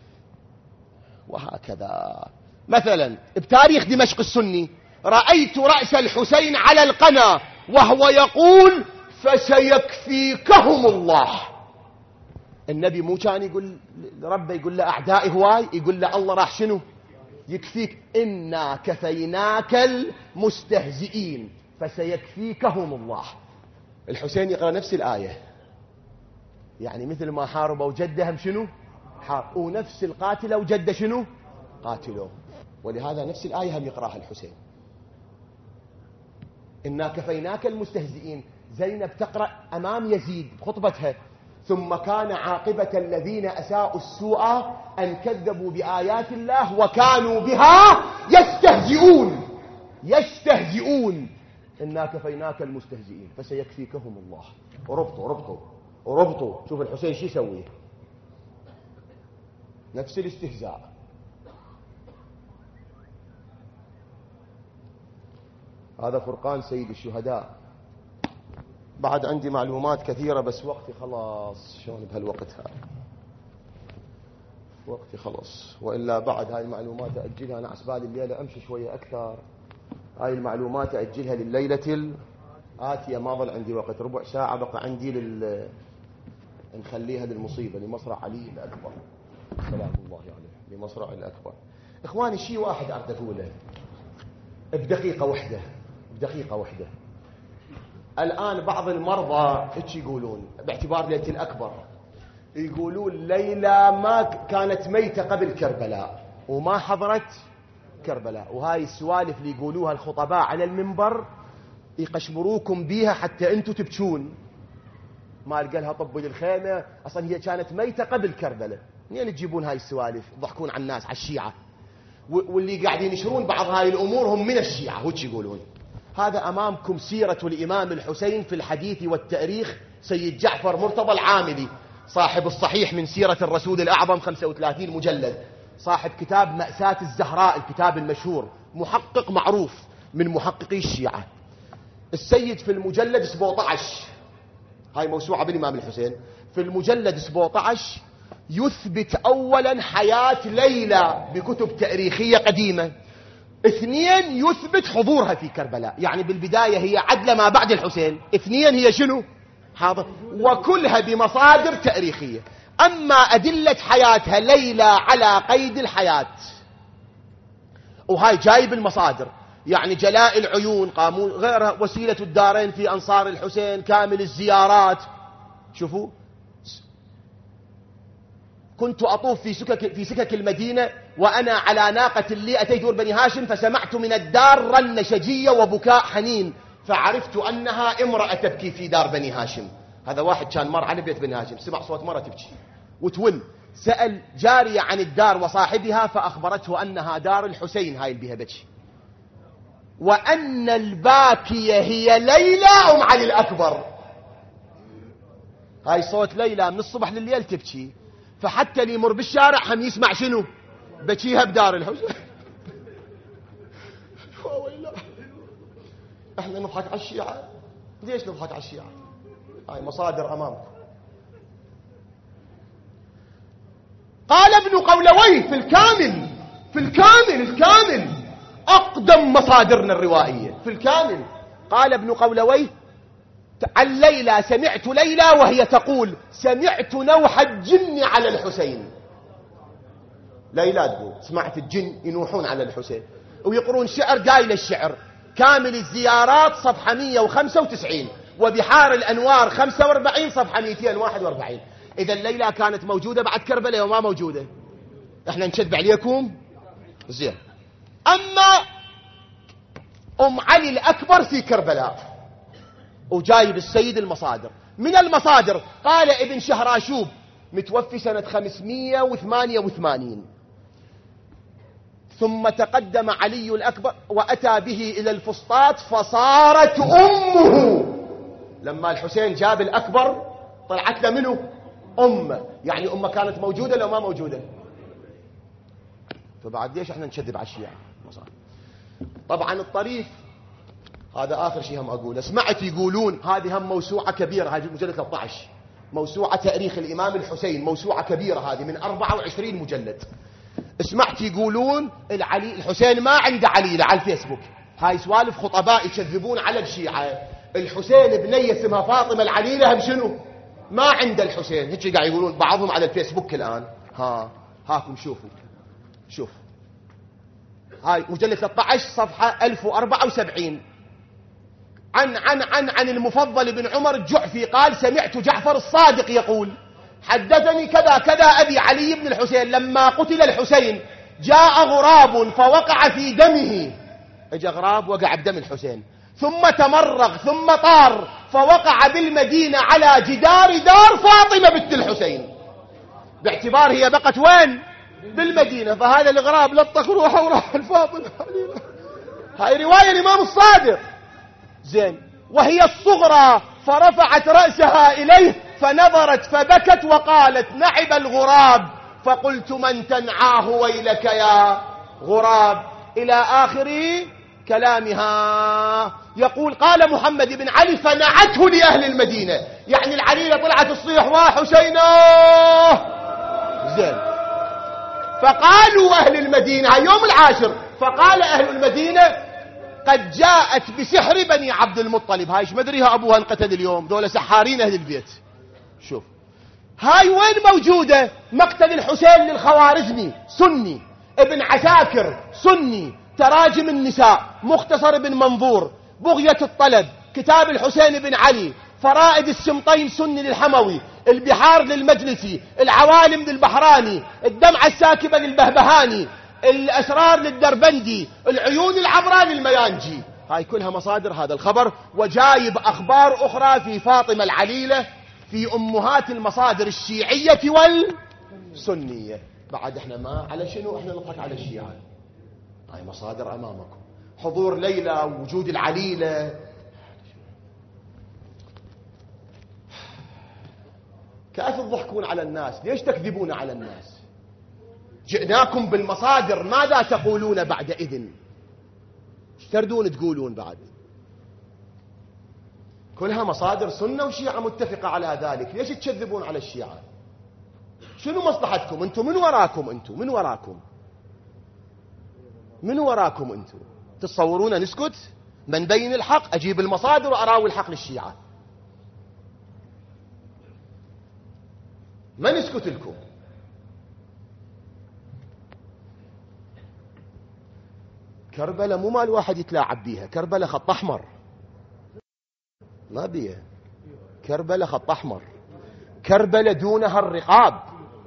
وهكذا مثلا بتاريخ دمشق السني رأيت رأس الحسين على القنا وهو يقول فسيكفيكهم الله. النبي مو كان يقول ربه يقول له أعدائي هواي، يقول له الله راح شنو يكفيك، إنا كفيناك المستهزئين فسيكفيكهم الله. الحسين يقرأ نفس الآية، يعني مثل ما حاربوا جدهم شنو حارب، ونفس القاتلة وجده شنو قاتلوه. ولهذا نفس الآية هم يقرأها الحسين، إنا كفيناك المستهزئين. زينب تقرأ أمام يزيد بخطبتها ثم كان عاقبة الذين أساءوا السوء أن كذبوا بآيات الله وكانوا بها يستهزئون. إنا كفيناك المستهزئين فسيكفيكهم الله. وربطوا. شوف الحسين شو يسوي، نفس الاستهزاء. هذا فرقان سيد الشهداء. بعد عندي معلومات كثيرة بس وقتي خلاص. شلون بهالوقت هذا وقتي خلاص، وإلا بعد هاي المعلومات أجلها. أنا عسبالي الليلة أمشي شوية أكثر، هاي المعلومات أجلها لليلة الآتية. ما ظل عندي وقت، ربع ساعة بقى عندي نخليها للمصيبة لمصرع علي الأكبر سلام الله عليه، لمصرع الأكبر. إخواني شيء واحد أريد أقوله بدقيقة واحدة. الآن بعض المرضى ايش يقولون باعتبار ليلة الأكبر؟ يقولون ليلى ما كانت ميتة قبل كربلاء وما حضرت كربلاء. وهاي السوالف اللي يقولوها الخطباء على المنبر يقشمروكم بيها حتى انتم تبكون. ما لقالها طب للخيمة، أصلا هي كانت ميتة قبل كربلاء. منين تجيبون هاي السوالف؟ يضحكون على الناس، على الشيعة، واللي قاعدين ينشرون بعض هاي الأمور هم من الشيعة. هو يقولون هذا أمامكم سيرة الإمام الحسين في الحديث والتاريخ سيد جعفر مرتضى العاملي، صاحب الصحيح من سيرة الرسول الأعظم 35 مجلد، صاحب كتاب مأساة الزهراء الكتاب المشهور، محقق معروف من محققي الشيعة. السيد في المجلد 17 هاي موسوعة بالإمام الحسين، في المجلد 17 يثبت أولا حياة ليلى بكتب تاريخية قديمة، 2 يثبت حضورها في كربلاء، يعني بالبداية هي عدلة ما بعد الحسين، 2 هي شنو؟ حاضر، وكلها بمصادر تاريخية. أما أدلة حياتها ليلى على قيد الحياة، وهاي جايب المصادر، يعني جلاء العيون، قامون، غيرها، وسيلة الدارين في أنصار الحسين، كامل الزيارات. شوفوا، كنت أطوف في سكك المدينة وأنا على ناقة لي أتيت بني هاشم، فسمعت من الدار رنة شجية وبكاء حنين، فعرفت أنها امرأة تبكي في دار بني هاشم. هذا واحد كان مر على بيت بني هاشم، سمع صوت مرة تبكي وتون، سأل جارية عن الدار وصاحبها فأخبرته أنها دار الحسين هاي اللي بها بكي، وأن الباكية هي ليلى أم علي الأكبر. هاي صوت ليلى من الصبح لليل تبكي، فحتى اللي يمر بالشارع هم يسمع شنو؟ بكيها بدار الحسين. احنا نضحك على الشيعة، ليش نضحك على الشيعة؟ هاي مصادر أمامكم. قال ابن قولويه في الكامل أقدم مصادرنا الروائية في الكامل، قال ابن قولويه عن ليلى: سمعت ليلى وهي تقول: سمعت نوح الجن على الحسين. ليلى تقول سمعت الجن ينوحون على الحسين، ويقرون شعر قايل الشعر كامل الزيارات صفحة 195، وبحار الأنوار 45 صفحة 241. إذا ليلى كانت موجودة بعد كربلاء وما موجودة؟ احنا نشد عليكم زين. أما أم علي الأكبر في كربلاء، وجايب السيد المصادر، من المصادر قال ابن شهراشوب متوفي سنة 588، ثم تقدم علي الأكبر وأتى به إلى الفسطاط فصارت أمه. لما الحسين جاب الأكبر طلعت له منه أمه، يعني أمه كانت موجودة لو ما موجودة؟ فبعد ليش احنا نشذب على الشيعة؟ طبعا الطريف هذا آخر شيء هم أقوله. سمعت يقولون هذه هم موسوعة كبيرة، هذه مجلد 13، موسوعة تاريخ الإمام الحسين، موسوعة كبيرة هذه من 24 مجلد. سمعت يقولون الحسين ما عنده عليلة على الفيسبوك، هاي سوالف خطباء يكذبون على الشيعة. الحسين بنية اسمها فاطمة العليلة هم شنو؟ ما عنده الحسين، هيك قاعد يقولون بعضهم على الفيسبوك الآن. هاكم شوفوا، شوف هاي مجلد 13 صفحة 1074، عن المفضل بن عمر الجعفي قال: سمعت جعفر الصادق يقول: حدثني كذا كذا أبي علي بن الحسين لما قتل الحسين جاء غراب فوقع في دمه، اجى غراب وقع بدم الحسين، ثم تمرغ ثم طار فوقع بالمدينة على جدار دار فاطمة بنت الحسين، باعتبار هي بقت وين؟ بالمدينة، فهذا الغراب لطخ روحه وراح الفاطمة. هاي رواية الإمام الصادق. زين، وهي الصغرى فرفعت رأسها إليه فنظرت فبكت وقالت: نعب الغراب، فقلت: من تنعاه ويلك يا غراب، إلى آخر كلامها. يقول: قال محمد بن علي: فنعته لأهل المدينة، يعني العليلة طلعت تصيح: وحسينا. زين، فقالوا أهل المدينة يوم العاشر، فقال أهل المدينة: قد جاءت بسحر بني عبد المطلب. هايش مدريها أبوها انقتل اليوم، دول سحارين أهل البيت. شوف هاي وين موجودة؟ مقتل الحسين للخوارزمي سني، ابن عساكر سني، تراجم النساء، مختصر بن منظور، بغية الطلب، كتاب الحسين بن علي، فرائد السمطين سني للحموي، البحار للمجلسي، العوالم للبحراني، الدمعة الساكبة للبهبهاني، الأسرار للدربندي، العيون العبران للميانجي. هاي كلها مصادر هذا الخبر، وجايب أخبار أخرى في فاطمة العليلة في أمهات المصادر الشيعية والسنية. بعد احنا ما على شنو؟ احنا نضحك على الشيعة. هاي مصادر أمامكم، حضور ليلى، وجود العليلة. كيف تضحكون على الناس؟ ليش تكذبون على الناس؟ جئناكم بالمصادر، ماذا تقولون بعد إذن؟ ايش تردون تقولون بعد؟ كلها مصادر سنة وشيعة متفقة على ذلك. ليش تكذبون على الشيعة؟ شنو مصلحتكم انتم؟ من وراكم انتم؟ من وراكم؟ من وراكم انتم؟ تتصورون نسكت؟ من بين الحق اجيب المصادر واراوي الحق للشيعة. ما نسكت لكم. كربلاء مو مال واحد يتلاعب بيها، كربلاء خط احمر ما بيها. كربلاء خط احمر، كربلاء دونها الرقاب.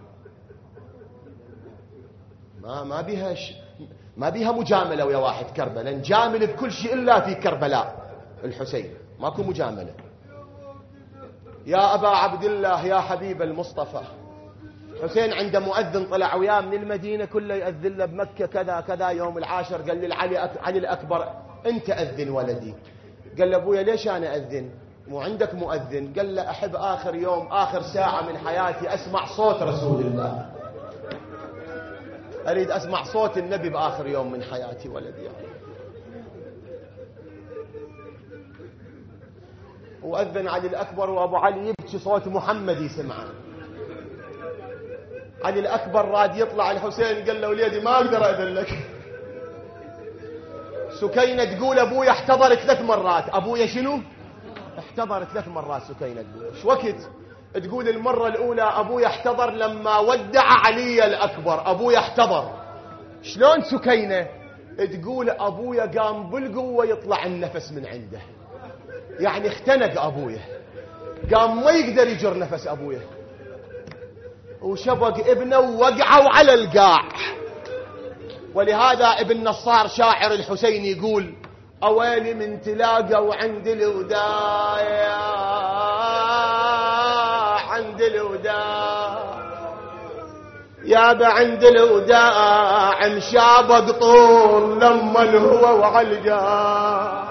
ما بيها مجامله ويا واحد. كربلاء نجامل بكل شيء الا في كربلاء الحسين، ماكو مجامله. يا ابا عبد الله يا حبيب المصطفى، حسين عنده مؤذن طلع وياه من المدينه كله يأذن له بمكه كذا كذا يوم العاشر. قال لي علي الاكبر انت اذن ولدي. قال له ابويا ليش انا اذن؟ مو عندك مؤذن؟ قال له احب اخر يوم اخر ساعه من حياتي اسمع صوت رسول الله، اريد اسمع صوت النبي باخر يوم من حياتي ولدي. واذن علي الاكبر وابو علي يبكي صوت محمد يسمعه. علي الأكبر راد يطلع الحسين قال له وليدي ما أقدر أذن لك. سكينة تقول أبويا احتضر 3 مرات. أبويا شنو؟ احتضر 3 مرات. سكينة تقول إيش وقت؟ تقول المرة الأولى أبويا احتضر لما ودع علي الأكبر. أبويا احتضر. شلون سكينة؟ تقول أبويا قام بالقوة يطلع النفس من عنده، يعني اختنق أبويا، قام ما يقدر يجر نفس أبويا، وشبق ابنه ووقعوا على القاع. ولهذا ابن نصار شاعر الحسين يقول أويلي من تلاقوا عند الوداع، عند الوداع يابا عند الوداع مشابق طول لما هو وعلقا،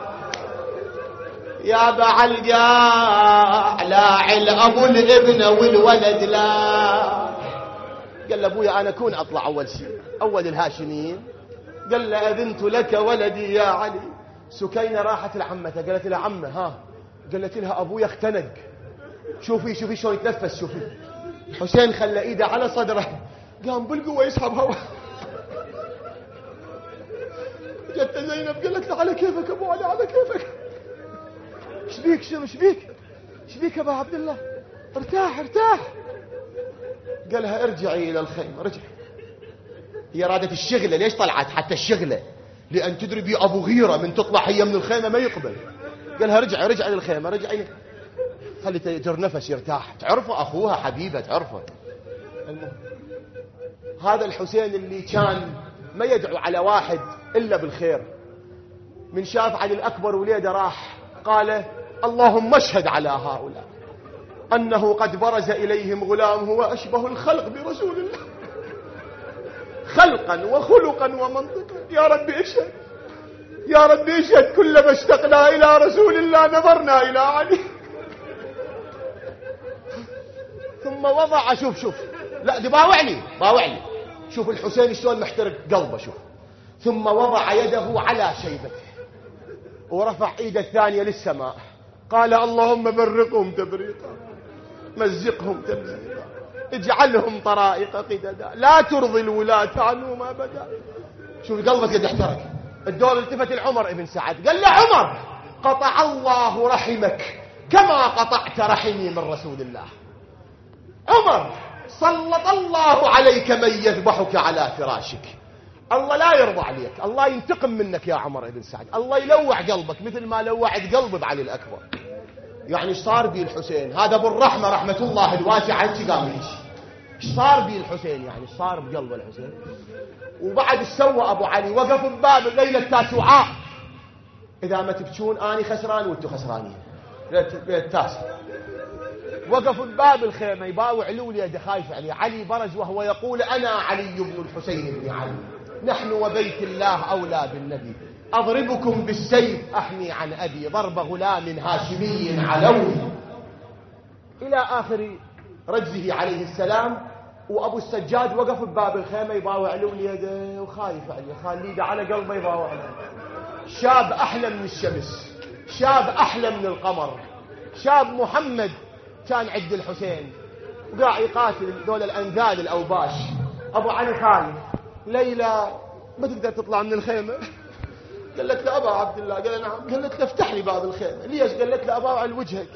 يابا علقا لا الأبو الابن والولد لا. قال له ابويا انا كون اطلع اول شيء اول الهاشميين. قال له اذنت لك ولدي يا علي. سكينه راحت لعمتها قالت لها عمه ها، قالت لها ابويا اختنق، شوفي شلون يتنفس، شوفي. حسين خلى ايده على صدره قام بالقوه يسحب هواء. جت زينب قالت له على كيفك ابو علي على كيفك. ايش بيك شنو ايش بيك؟ ايش بيك يا ابا عبد الله؟ ارتاح ارتاح. قالها ارجعي الى الخيمه. رجع. هي رادت الشغله. ليش طلعت حتى الشغله؟ لان تدري بي ابو غيره من تطلع هي من الخيمه ما يقبل. قالها رجعي للخيمه. رجعي خلي تجر نفس يرتاح. تعرفه اخوها حبيبه تعرفه. هذا الحسين اللي كان ما يدعو على واحد الا بالخير. من شاف علي الاكبر وليده راح قال اللهم اشهد على هؤلاء أنه قد برز إليهم غلام هو أشبه الخلق برسول الله خلقا وخلقا ومنطقا. يا ربي اشهد يا ربي اشهد كلما اشتقنا إلى رسول الله نظرنا إلى علي. ثم وضع شوف لا دي باوعني شوف الحسين شلون محترق قلبه. شوف ثم وضع يده على شيبته ورفع ايده الثانية للسماء قال اللهم برقهم تبريقا مزقهم تمزيقا اجعلهم طرائق قددا لا ترضي الولاة عنهم ابدا. شوف قلبك قد احترق. الدور التفت لعمر ابن سعد قال له عمر قطع الله رحمك كما قطعت رحمي من رسول الله. عمر سلط الله عليك من يذبحك على فراشك. الله لا يرضى عليك، الله ينتقم منك يا عمر ابن سعد. الله يلوع قلبك مثل ما لوعت قلب علي الأكبر. يعني ايش صار بي الحسين؟ هذا بالرحمة رحمة الله الواسعة انت قام ايش صار بي الحسين؟ يعني ايش صار بقلب الحسين؟ وبعد سوى ابو علي وقف بباب الليلة التاسعاء. اذا ما تبكون اني خسران وانتم خسرانين. ليلة التاسع وقف بباب الخيمة يباوع لولي يده خايف عليه. علي برز وهو يقول انا علي بن الحسين بن علي نحن وبيت الله أولى بالنبي أضربكم بالسيف أحمي عن أبي ضرب غلام هاشمي علوي إلى آخر رجزه عليه السلام. وأبو السجاد وقف بباب الخيمة يباوع لولي يده وخايف عليه خاليده على قلبه يباوع له. شاب أحلى من الشمس، شاب أحلى من القمر، شاب محمد كان عند الحسين وقاع يقاتل دول الأنذال الأوباش. أبو علي خايف. ليلى ما تقدر تطلع من الخيمة. قالت له أبا عبد الله. قال نعم. قالت له افتح لي باب الخيمة. ليش؟ قالت له أباوع وجهك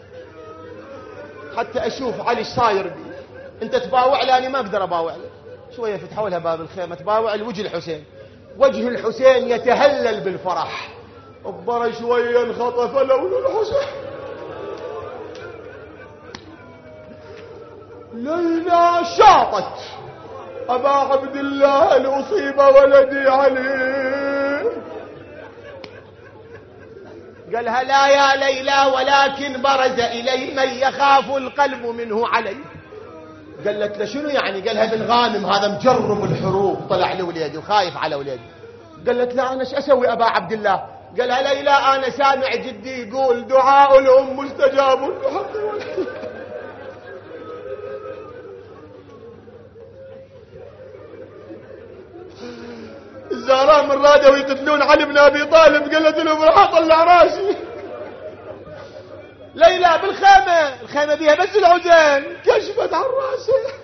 حتى أشوف علي ايش صاير بي. أنت تباوع لي أنا ما أقدر أباوع لك. شوية فتحوا لها باب الخيمة تباوع الوجه الحسين. وجه الحسين يتهلل بالفرح. أبرا شوية انخطف لون الحسين. ليلى شاطت أبا عبد الله لأصيب ولدي علي. قالها لا يا ليلى ولكن برز إلي من يخاف القلب منه علي. قالت له شنو يعني؟ قالها بن غانم هذا مجرب الحروب طلع لوليدي وخايف على وليدي. قالت لا أنا ايش أسوي أبا عبد الله؟ قالها ليلى أنا سامع جدي يقول دعاء الأم مستجاب بحق ولدي. الزهراء من رادوا يقتلون علي بن أبي طالب قالت لهم راح أطلع راسي. ليلى بالخيمة، الخيمة بيها بس العدين، كشفت عن راسه.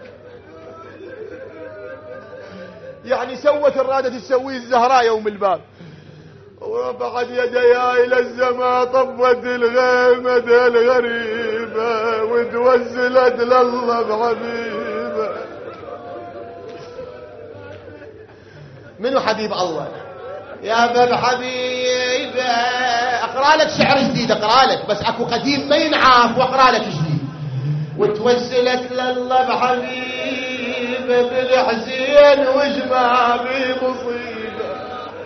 يعني سوت الرادة تسويه الزهراء يوم الباب. ورفعت يديها إلى السماء طفت الغيمة الغريبة وتوسلت لله بحبيبه. منو حبيب الله؟ يا باب حبيبه. اقرا لك شعر جديد اقرا لك بس اكو قديم ما ينعاف واقرا لك جديد. وتوسلت لله بحبيبه بالحسين وجمع بي مصيبه.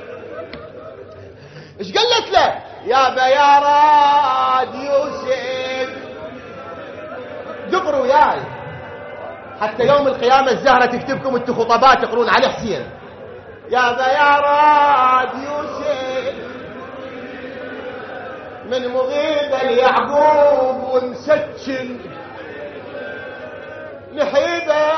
ايش قالت له؟ يا بياراد يوسف دبروا وياي حتى يوم القيامه الزهره تكتبكم انتم خطبات تقرون على حسين. يا بياراد يوسف من مغيب اليعقوب ومسكن نحيبه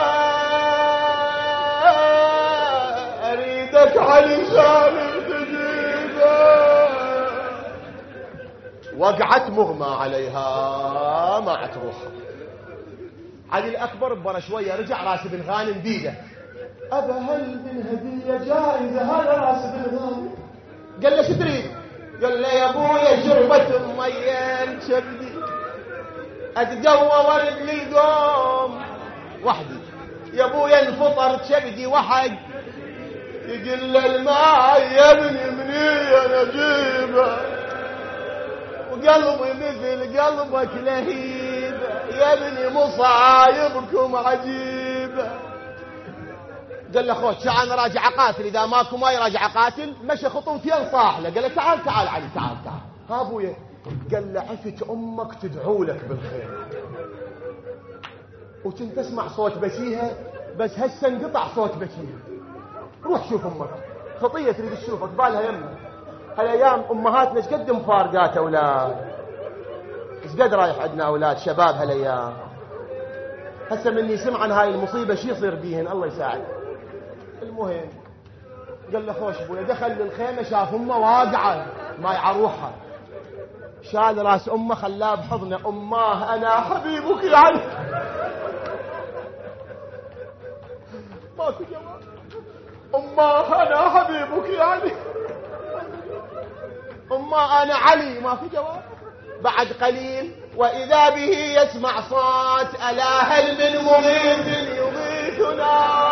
اريدك علشان تجيبه. وقعت مغمى عليها ما تروح. علي الأكبر ببرا شوية رجع راس بن غانم بيده. أبا هل من هدية جائزة هذا راس بن غانم؟ قال له شو تريد؟ قال له يا ابويا شربة ميان كبدي اتقوى ورد للقوم وحدي. يا ابويا انفطر كبدي وحد يقل الماء يا ابني مني انا اجيبه وقلبي مثل قلبك لهيب يا ابني مصايبكم عجيبه. قال له خوش انا راجع قاتل اذا ماكو ما يراجع قاتل. مشى خطوتين صاح له قال له تعال تعال علي تعال تعال. ها ابويا. قال له عفت امك تدعو لك بالخير وكنت تسمع صوت بكيها بس هسه انقطع صوت بكيها. روح شوف امك خطيه تريد تشوفك بالها يمك. هالايام امهاتنا ايش قد مفارقات اولاد ايش قد رايح عندنا اولاد شباب هالايام. هسه مني سمع عن هاي المصيبه شي يصير بيهن الله يساعد. المهم قال له خوش ابويا دخل للخيمه شاف امه واقعه ما يعروحها شال راس امه خلاه بحضنه. اماه انا حبيبك يا علي. ماكو جواب. اماه انا حبيبك يا علي. اماه انا علي ماكو جواب. بعد قليل واذا به يسمع صوت الا هل من مغيث يغيثنا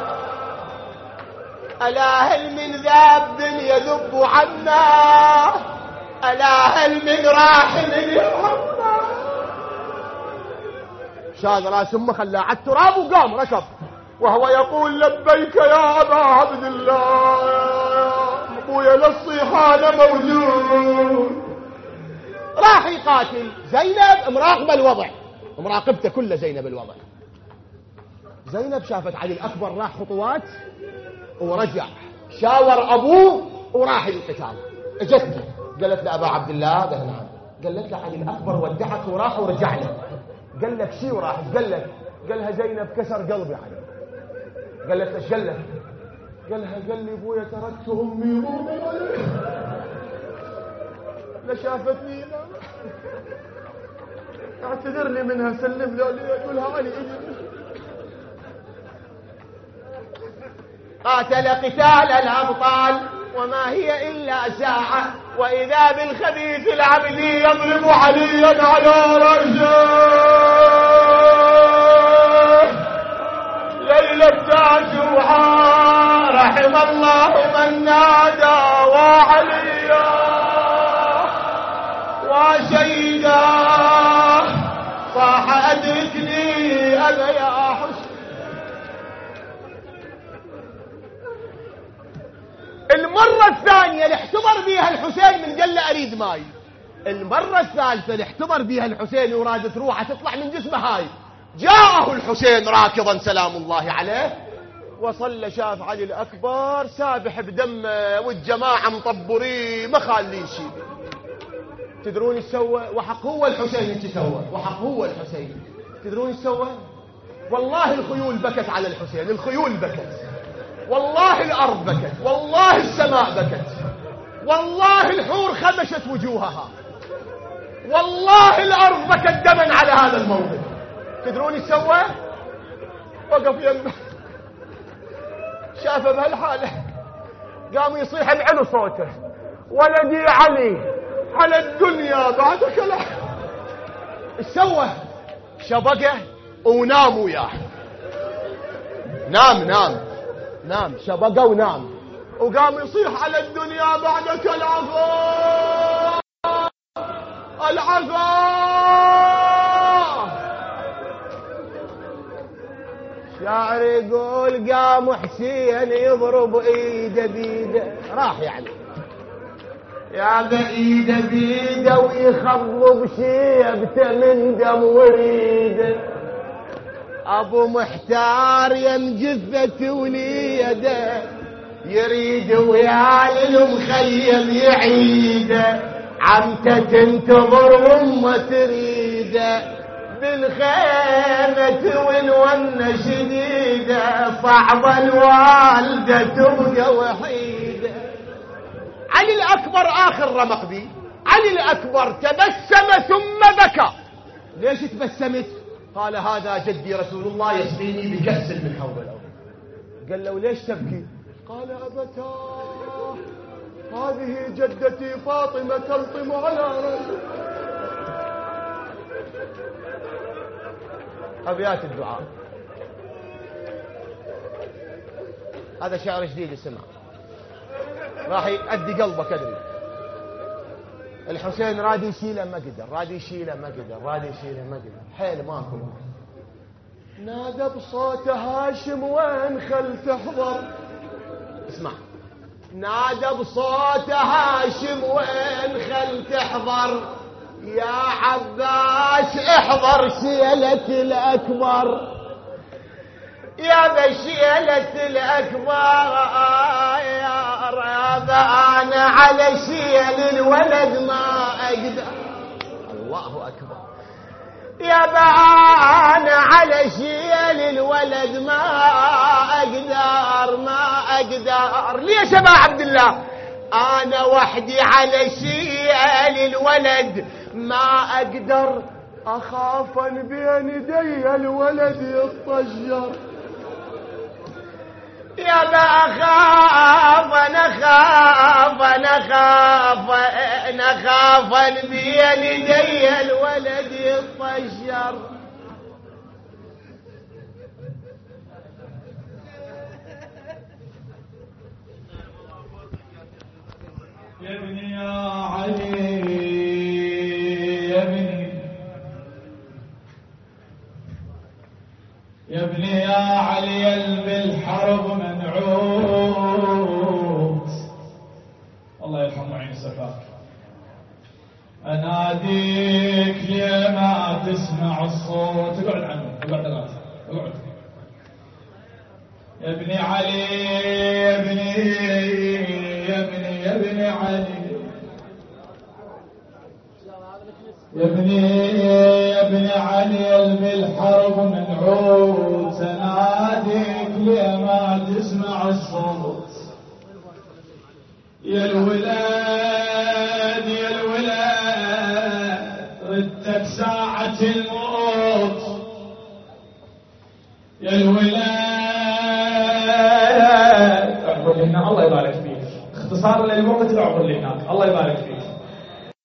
ألا هل من ذاب يذب عنا ألا هل من راحم يرحمنا. شال راس امه خلاه على التراب وقام ركب وهو يقول لبيك يا أبا عبد الله ابويا للصيحان موجود. راح يقاتل. زينب مراقبه الوضع مراقبته كله زينب الوضع. زينب شافت علي الأكبر راح خطوات ورجع شاور أبوه وراح للقتال. اجت قالت له أبا عبد الله قال نعم. قالت له علي الأكبر ودعك وراح ورجع له. قال لك شي وراح قال لك؟ قالها زينب كسر قلبي علي. قالت له ايش قال لك؟ قالها قال لي ابويا تركت امي لا شافتني اعتذرني منها، سلم له يقولها علي. قاتل قتال الأبطال وما هي إلا ساعة، وإذا بالخبيث العبدي يضرب عليا على رأسه ليلة تاسوعا، رحم الله من نادى وعليا وسيدا، صاح أدركني أبا يا حسين. المرة الثانية اللي احتضر بيها الحسين من قال له أريد ماي. المرة الثالثة اللي احتضر بيها الحسين ورادت روحه تطلع من جسمه هاي، جاءه الحسين راكضا سلام الله عليه، وصل شاف علي الأكبر سابح بدمه والجماعة مطبرين ما خالين شيء. تدرون ايش سوى؟ وحق هو الحسين ايش سوى، وحق هو الحسين. تدرون ايش سوى؟ والله الخيول بكت على الحسين، الخيول بكت، والله الأرض بكت، والله السماء بكت، والله الحور خمشت وجوهها، والله الأرض بكت دما على هذا الموقف. تدرون ايش سوى؟ وقف يمه، شافه بهالحالة قام يصيح بعلو صوته، ولدي علي على الدنيا بعدك لا. ايش سوى؟ شبكه ونام وياه، نام شبكه ونام، وقام يصيح على الدنيا بعدك العذاب شاعر يقول قام حسين يضرب ايده بيده، راح يعني يا بإيده بيده ويخضب شيبته من دم وريده، ابو محتار ينجثة وليده يريد ويا المخيم يعيده، عمته تنتظر وامه تريده بالخيمة والونة شديدة، صعبة الوالدة تبقى وحيدة. علي الأكبر آخر رمق بي، علي الأكبر تبسم ثم بكى. ليش تبسمت؟ قال هذا جدي رسول الله يسقيني بكأس من حوض الأرض. قال له ليش تبكي؟ قال أبتاه هذه جدتي فاطمة تلطم على رأسي. أبيات الدعاء، هذا شعر جديد اسمع، راح يأدي قلبك أدري. الحسين راد يشيله ما قدر، راد يشيله ما قدر، راد يشيله ما قدر، حيل ماكو. نادى بصوت هاشم وين خل تحضر، اسمع، نادى بصوت هاشم وين خل تحضر، يا عباس احضر شيلة الأكبر، يا بشيلة الأكبر يا رابع أنا على شيل الولد ما أقدر. الله أكبر. يا أنا على شيل الولد ما أقدر ما أقدر. ليش يا عبد الله؟ أنا وحدي على شيل الولد ما أقدر، أخاف أن بين يدي الولد يتطجر. يا با أخاف أنا خاف أن بين يدي الولد يتطجر. يا ابني يا علي يا ابني يا ابني يا علي بالحرب منعوت، الله يرحمه عين سفاك. اناديك ليه ما تسمع الصوت؟ اقعد عنه، اقعد ثلاثة، اقعد. يا ابني علي يا ابني يا ابني يا ابني علي يا ابني علي بالحرب منعوت، اناديك ليه ما تسمع الصوت؟ يا الولاد يا الولاد ردت ساعة الموت يا الولاد. اعبر لي هناك الله يبارك فيك، اختصارا للوقت اعبر لي هناك الله يبارك فيك.